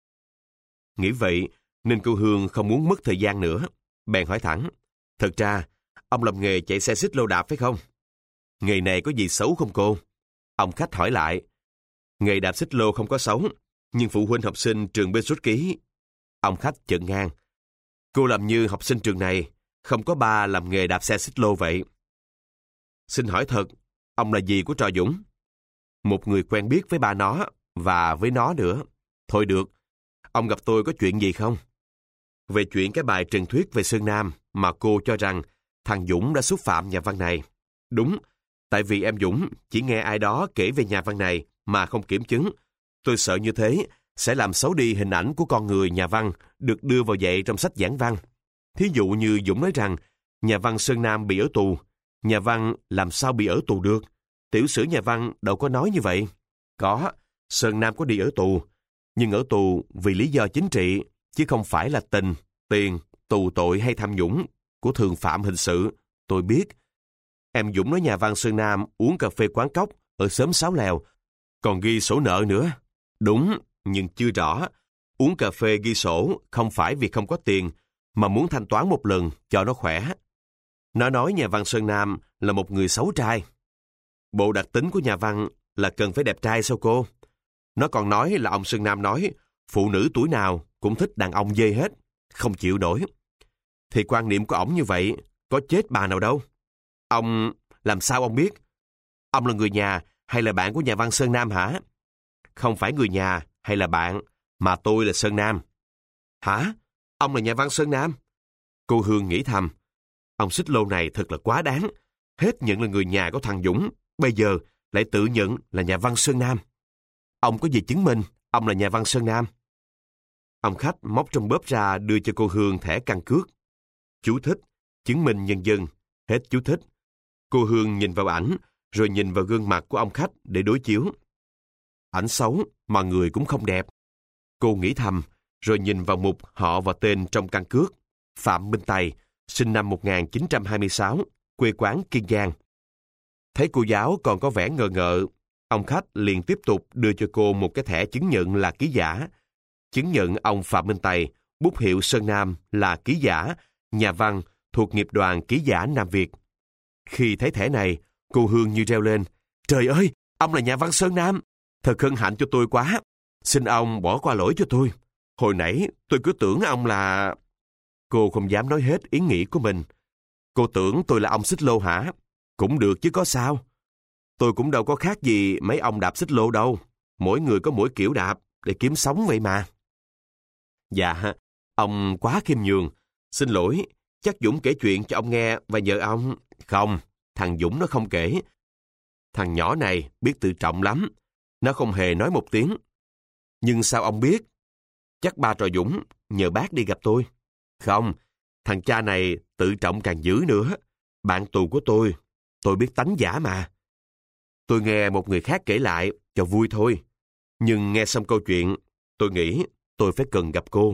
Nghĩ vậy, nên cô Hương không muốn mất thời gian nữa. Bèn hỏi thẳng, thật ra, ông làm nghề chạy xe xích lô đạp phải không? Nghề này có gì xấu không cô? Ông khách hỏi lại, nghề đạp xích lô không có xấu, nhưng phụ huynh học sinh trường bên xuất ký. Ông khách chận ngang, cô làm như học sinh trường này, không có ba làm nghề đạp xe xích lô vậy. Xin hỏi thật, ông là gì của Trò Dũng? Một người quen biết với ba nó, và với nó nữa. Thôi được, ông gặp tôi có chuyện gì không? Về chuyện cái bài truyền thuyết về Sơn Nam mà cô cho rằng thằng Dũng đã xúc phạm nhà văn này. Đúng, tại vì em Dũng chỉ nghe ai đó kể về nhà văn này mà không kiểm chứng. Tôi sợ như thế sẽ làm xấu đi hình ảnh của con người nhà văn được đưa vào dạy trong sách giảng văn. Thí dụ như Dũng nói rằng nhà văn Sơn Nam bị ở tù. Nhà văn làm sao bị ở tù được? Tiểu sử nhà văn đâu có nói như vậy. Có, Sơn Nam có đi ở tù, nhưng ở tù vì lý do chính trị, chứ không phải là tình, tiền, tù tội hay tham nhũng của thường phạm hình sự. Tôi biết. Em Dũng nói nhà văn Sơn Nam uống cà phê quán cóc ở xóm Sáo Lèo, còn ghi sổ nợ nữa. Đúng, nhưng chưa rõ. Uống cà phê ghi sổ không phải vì không có tiền, mà muốn thanh toán một lần cho nó khỏe. Nó nói nhà văn Sơn Nam là một người xấu trai. Bộ đặc tính của nhà văn là cần phải đẹp trai sao cô? Nó còn nói là ông Sơn Nam nói phụ nữ tuổi nào cũng thích đàn ông dê hết, không chịu nổi. Thì quan niệm của ổng như vậy, có chết bà nào đâu. Ông, làm sao ông biết? Ông là người nhà hay là bạn của nhà văn Sơn Nam hả? Không phải người nhà hay là bạn, mà tôi là Sơn Nam. Hả? Ông là nhà văn Sơn Nam? Cô Hương nghĩ thầm, ông Xích Lô này thật là quá đáng. Hết nhận là người nhà của thằng Dũng, bây giờ lại tự nhận là nhà văn Sơn Nam. Ông có gì chứng minh ông là nhà văn Sơn Nam? Ông khách móc trong bóp ra đưa cho cô Hương thẻ căn cước. Chú thích, chứng minh nhân dân, hết chú thích. Cô Hương nhìn vào ảnh, rồi nhìn vào gương mặt của ông khách để đối chiếu. Ảnh xấu, mà người cũng không đẹp. Cô nghĩ thầm, rồi nhìn vào mục họ và tên trong căn cước. Phạm Minh Tài, sinh năm một nghìn chín trăm hai mươi sáu, quê quán Kiên Giang. Thấy cô giáo còn có vẻ ngờ ngợ, ông khách liền tiếp tục đưa cho cô một cái thẻ chứng nhận là ký giả. Chứng nhận ông Phạm Minh Tài, bút hiệu Sơn Nam là ký giả, nhà văn thuộc nghiệp đoàn ký giả Nam Việt. Khi thấy thẻ này, cô Hương như reo lên, trời ơi, ông là nhà văn Sơn Nam. Thật hân hạnh cho tôi quá. Xin ông bỏ qua lỗi cho tôi. Hồi nãy tôi cứ tưởng ông là... Cô không dám nói hết ý nghĩ của mình. Cô tưởng tôi là ông xích lô hả? Cũng được chứ có sao. Tôi cũng đâu có khác gì mấy ông đạp xích lô đâu. Mỗi người có mỗi kiểu đạp để kiếm sống vậy mà. Dạ, ông quá khiêm nhường. Xin lỗi, chắc Dũng kể chuyện cho ông nghe và nhờ ông... Không, thằng Dũng nó không kể. Thằng nhỏ này biết tự trọng lắm. Nó không hề nói một tiếng. Nhưng sao ông biết? Chắc ba Trò Dũng nhờ bác đi gặp tôi. Không, thằng cha này tự trọng càng dữ nữa. Bạn tù của tôi, tôi biết tánh giả mà. Tôi nghe một người khác kể lại cho vui thôi. Nhưng nghe xong câu chuyện, tôi nghĩ tôi phải cần gặp cô.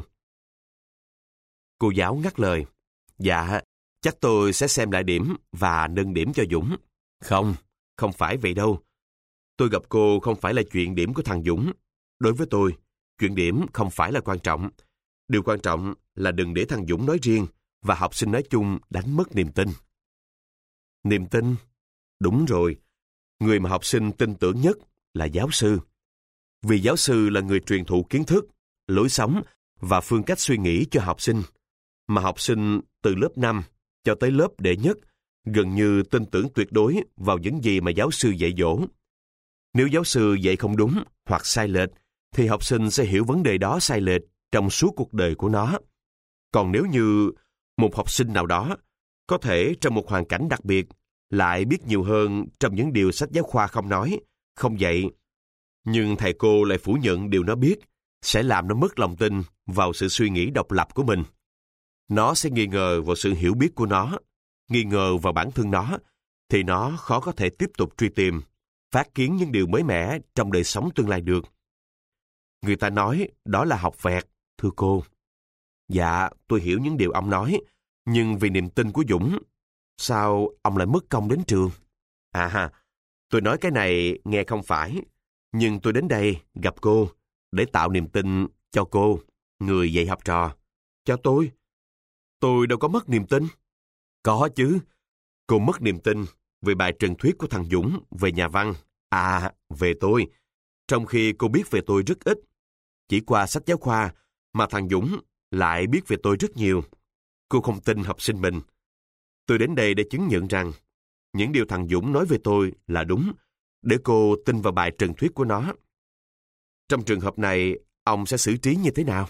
Cô giáo ngắt lời. Dạ, chắc tôi sẽ xem lại điểm và nâng điểm cho Dũng. Không, không phải vậy đâu. Tôi gặp cô không phải là chuyện điểm của thằng Dũng. Đối với tôi, chuyện điểm không phải là quan trọng. Điều quan trọng là đừng để thằng Dũng nói riêng và học sinh nói chung đánh mất niềm tin. Niềm tin? Đúng rồi. Người mà học sinh tin tưởng nhất là giáo sư. Vì giáo sư là người truyền thụ kiến thức, lối sống và phương cách suy nghĩ cho học sinh. Mà học sinh từ lớp năm cho tới lớp đệ nhất gần như tin tưởng tuyệt đối vào những gì mà giáo sư dạy dỗ. Nếu giáo sư dạy không đúng hoặc sai lệch, thì học sinh sẽ hiểu vấn đề đó sai lệch trong suốt cuộc đời của nó. Còn nếu như một học sinh nào đó có thể trong một hoàn cảnh đặc biệt lại biết nhiều hơn trong những điều sách giáo khoa không nói, không dạy. Nhưng thầy cô lại phủ nhận điều nó biết, sẽ làm nó mất lòng tin vào sự suy nghĩ độc lập của mình. Nó sẽ nghi ngờ vào sự hiểu biết của nó, nghi ngờ vào bản thân nó, thì nó khó có thể tiếp tục truy tìm, phát kiến những điều mới mẻ trong đời sống tương lai được. Người ta nói đó là học vẹt, thưa cô. Dạ, tôi hiểu những điều ông nói, nhưng vì niềm tin của Dũng, sao ông lại mất công đến trường? À ha, tôi nói cái này nghe không phải, nhưng tôi đến đây gặp cô để tạo niềm tin cho cô, người dạy học trò. Cho tôi? Tôi đâu có mất niềm tin. Có chứ, cô mất niềm tin về bài truyền thuyết của thằng Dũng về nhà văn, à, về tôi, trong khi cô biết về tôi rất ít. Chỉ qua sách giáo khoa mà thằng Dũng lại biết về tôi rất nhiều. Cô không tin học sinh mình. Tôi đến đây để chứng nhận rằng những điều thằng Dũng nói về tôi là đúng, để cô tin vào bài truyền thuyết của nó. Trong trường hợp này, ông sẽ xử trí như thế nào?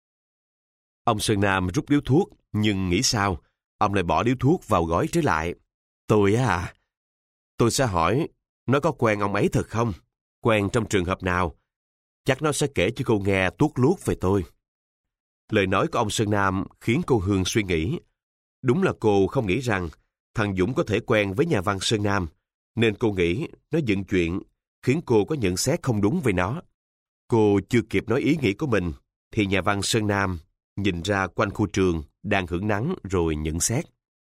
Ông Sơn Nam rút điếu thuốc, nhưng nghĩ sao, ông lại bỏ điếu thuốc vào gói trở lại. Tôi à, tôi sẽ hỏi, nó có quen ông ấy thật không? Quen trong trường hợp nào? Chắc nó sẽ kể cho cô nghe tuốt luốt về tôi. Lời nói của ông Sơn Nam khiến cô Hương suy nghĩ. Đúng là cô không nghĩ rằng thằng Dũng có thể quen với nhà văn Sơn Nam, nên cô nghĩ nó dựng chuyện, khiến cô có nhận xét không đúng về nó. Cô chưa kịp nói ý nghĩ của mình, thì nhà văn Sơn Nam nhìn ra quanh khu trường đang hưởng nắng rồi nhận xét.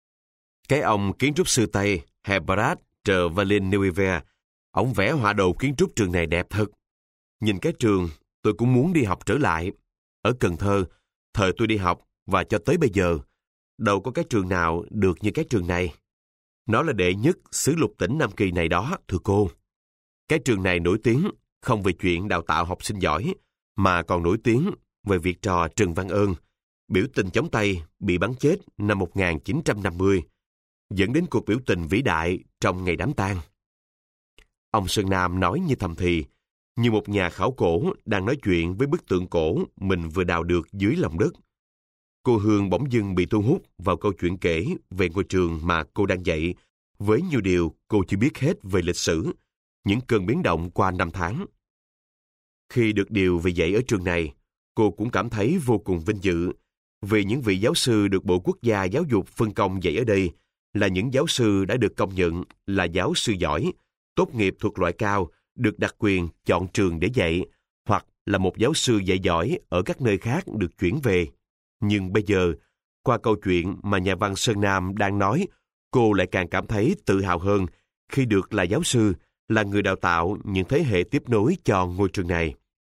Cái ông kiến trúc sư Tây Herbert Valin-Neuve, ông vẽ họa đồ kiến trúc trường này đẹp thật. Nhìn cái trường, tôi cũng muốn đi học trở lại. Ở Cần Thơ, thời tôi đi học và cho tới bây giờ, đâu có cái trường nào được như cái trường này. Nó là đệ nhất xứ lục tỉnh Nam Kỳ này đó, thưa cô. Cái trường này nổi tiếng không về chuyện đào tạo học sinh giỏi, mà còn nổi tiếng về việc trò Trần Văn Ơn, biểu tình chống Tây bị bắn chết năm một nghìn chín trăm năm mươi, dẫn đến cuộc biểu tình vĩ đại trong ngày đám tang. Ông Sơn Nam nói như thầm thì, như một nhà khảo cổ đang nói chuyện với bức tượng cổ mình vừa đào được dưới lòng đất. Cô Hương bỗng dưng bị thu hút vào câu chuyện kể về ngôi trường mà cô đang dạy, với nhiều điều cô chưa biết hết về lịch sử, những cơn biến động qua năm tháng. Khi được điều về dạy ở trường này, cô cũng cảm thấy vô cùng vinh dự, vì những vị giáo sư được Bộ Quốc gia Giáo dục phân công dạy ở đây là những giáo sư đã được công nhận là giáo sư giỏi, tốt nghiệp thuộc loại cao, được đặc quyền chọn trường để dạy, hoặc là một giáo sư dạy giỏi ở các nơi khác được chuyển về. Nhưng bây giờ, qua câu chuyện mà nhà văn Sơn Nam đang nói, cô lại càng cảm thấy tự hào hơn khi được là giáo sư, là người đào tạo những thế hệ tiếp nối cho ngôi trường này.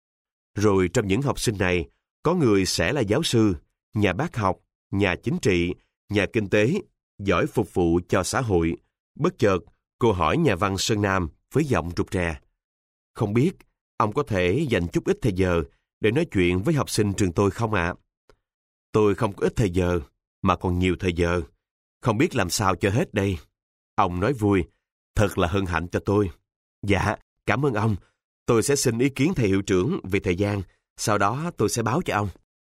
Rồi trong những học sinh này, có người sẽ là giáo sư, nhà bác học, nhà chính trị, nhà kinh tế, giỏi phục vụ cho xã hội. Bất chợt, cô hỏi nhà văn Sơn Nam với giọng rụt rè. Không biết, ông có thể dành chút ít thời giờ để nói chuyện với học sinh trường tôi không ạ? Tôi không có ít thời giờ, mà còn nhiều thời giờ. Không biết làm sao cho hết đây. Ông nói vui, thật là hân hạnh cho tôi. Dạ, cảm ơn ông. Tôi sẽ xin ý kiến thầy hiệu trưởng về thời gian, sau đó tôi sẽ báo cho ông.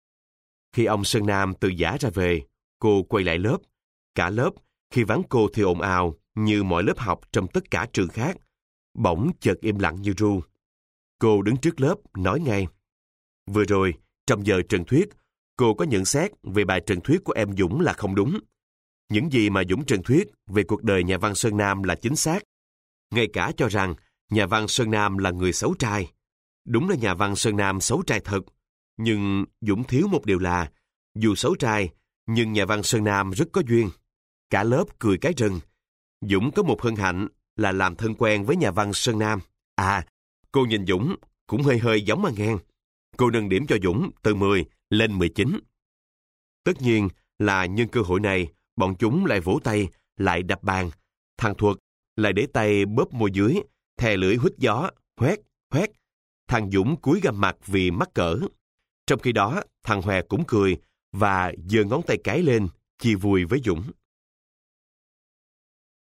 Khi ông Sơn Nam từ giã ra về, cô quay lại lớp. Cả lớp, khi vắng cô thì ồn ào như mọi lớp học trong tất cả trường khác. Bỗng chợt im lặng như ru. Cô đứng trước lớp, nói ngay. Vừa rồi, trong giờ trần thuyết, cô có nhận xét về bài trần thuyết của em Dũng là không đúng. Những gì mà Dũng trần thuyết về cuộc đời nhà văn Sơn Nam là chính xác. Ngay cả cho rằng nhà văn Sơn Nam là người xấu trai. Đúng là nhà văn Sơn Nam xấu trai thật. Nhưng Dũng thiếu một điều là, dù xấu trai, nhưng nhà văn Sơn Nam rất có duyên. Cả lớp cười cái rừng. Dũng có một hân hạnh là làm thân quen với nhà văn Sơn Nam. À, cô nhìn Dũng cũng hơi hơi giống mà ngang. Cô nâng điểm cho Dũng từ mười lên mười chín. Tất nhiên là nhân cơ hội này, bọn chúng lại vỗ tay, lại đập bàn. Thằng Thuật lại để tay bóp môi dưới, thè lưỡi huýt gió, hoét, hoét. Thằng Dũng cúi gằm mặt vì mắc cỡ. Trong khi đó, thằng Hòe cũng cười và giơ ngón tay cái lên, chia vui với Dũng.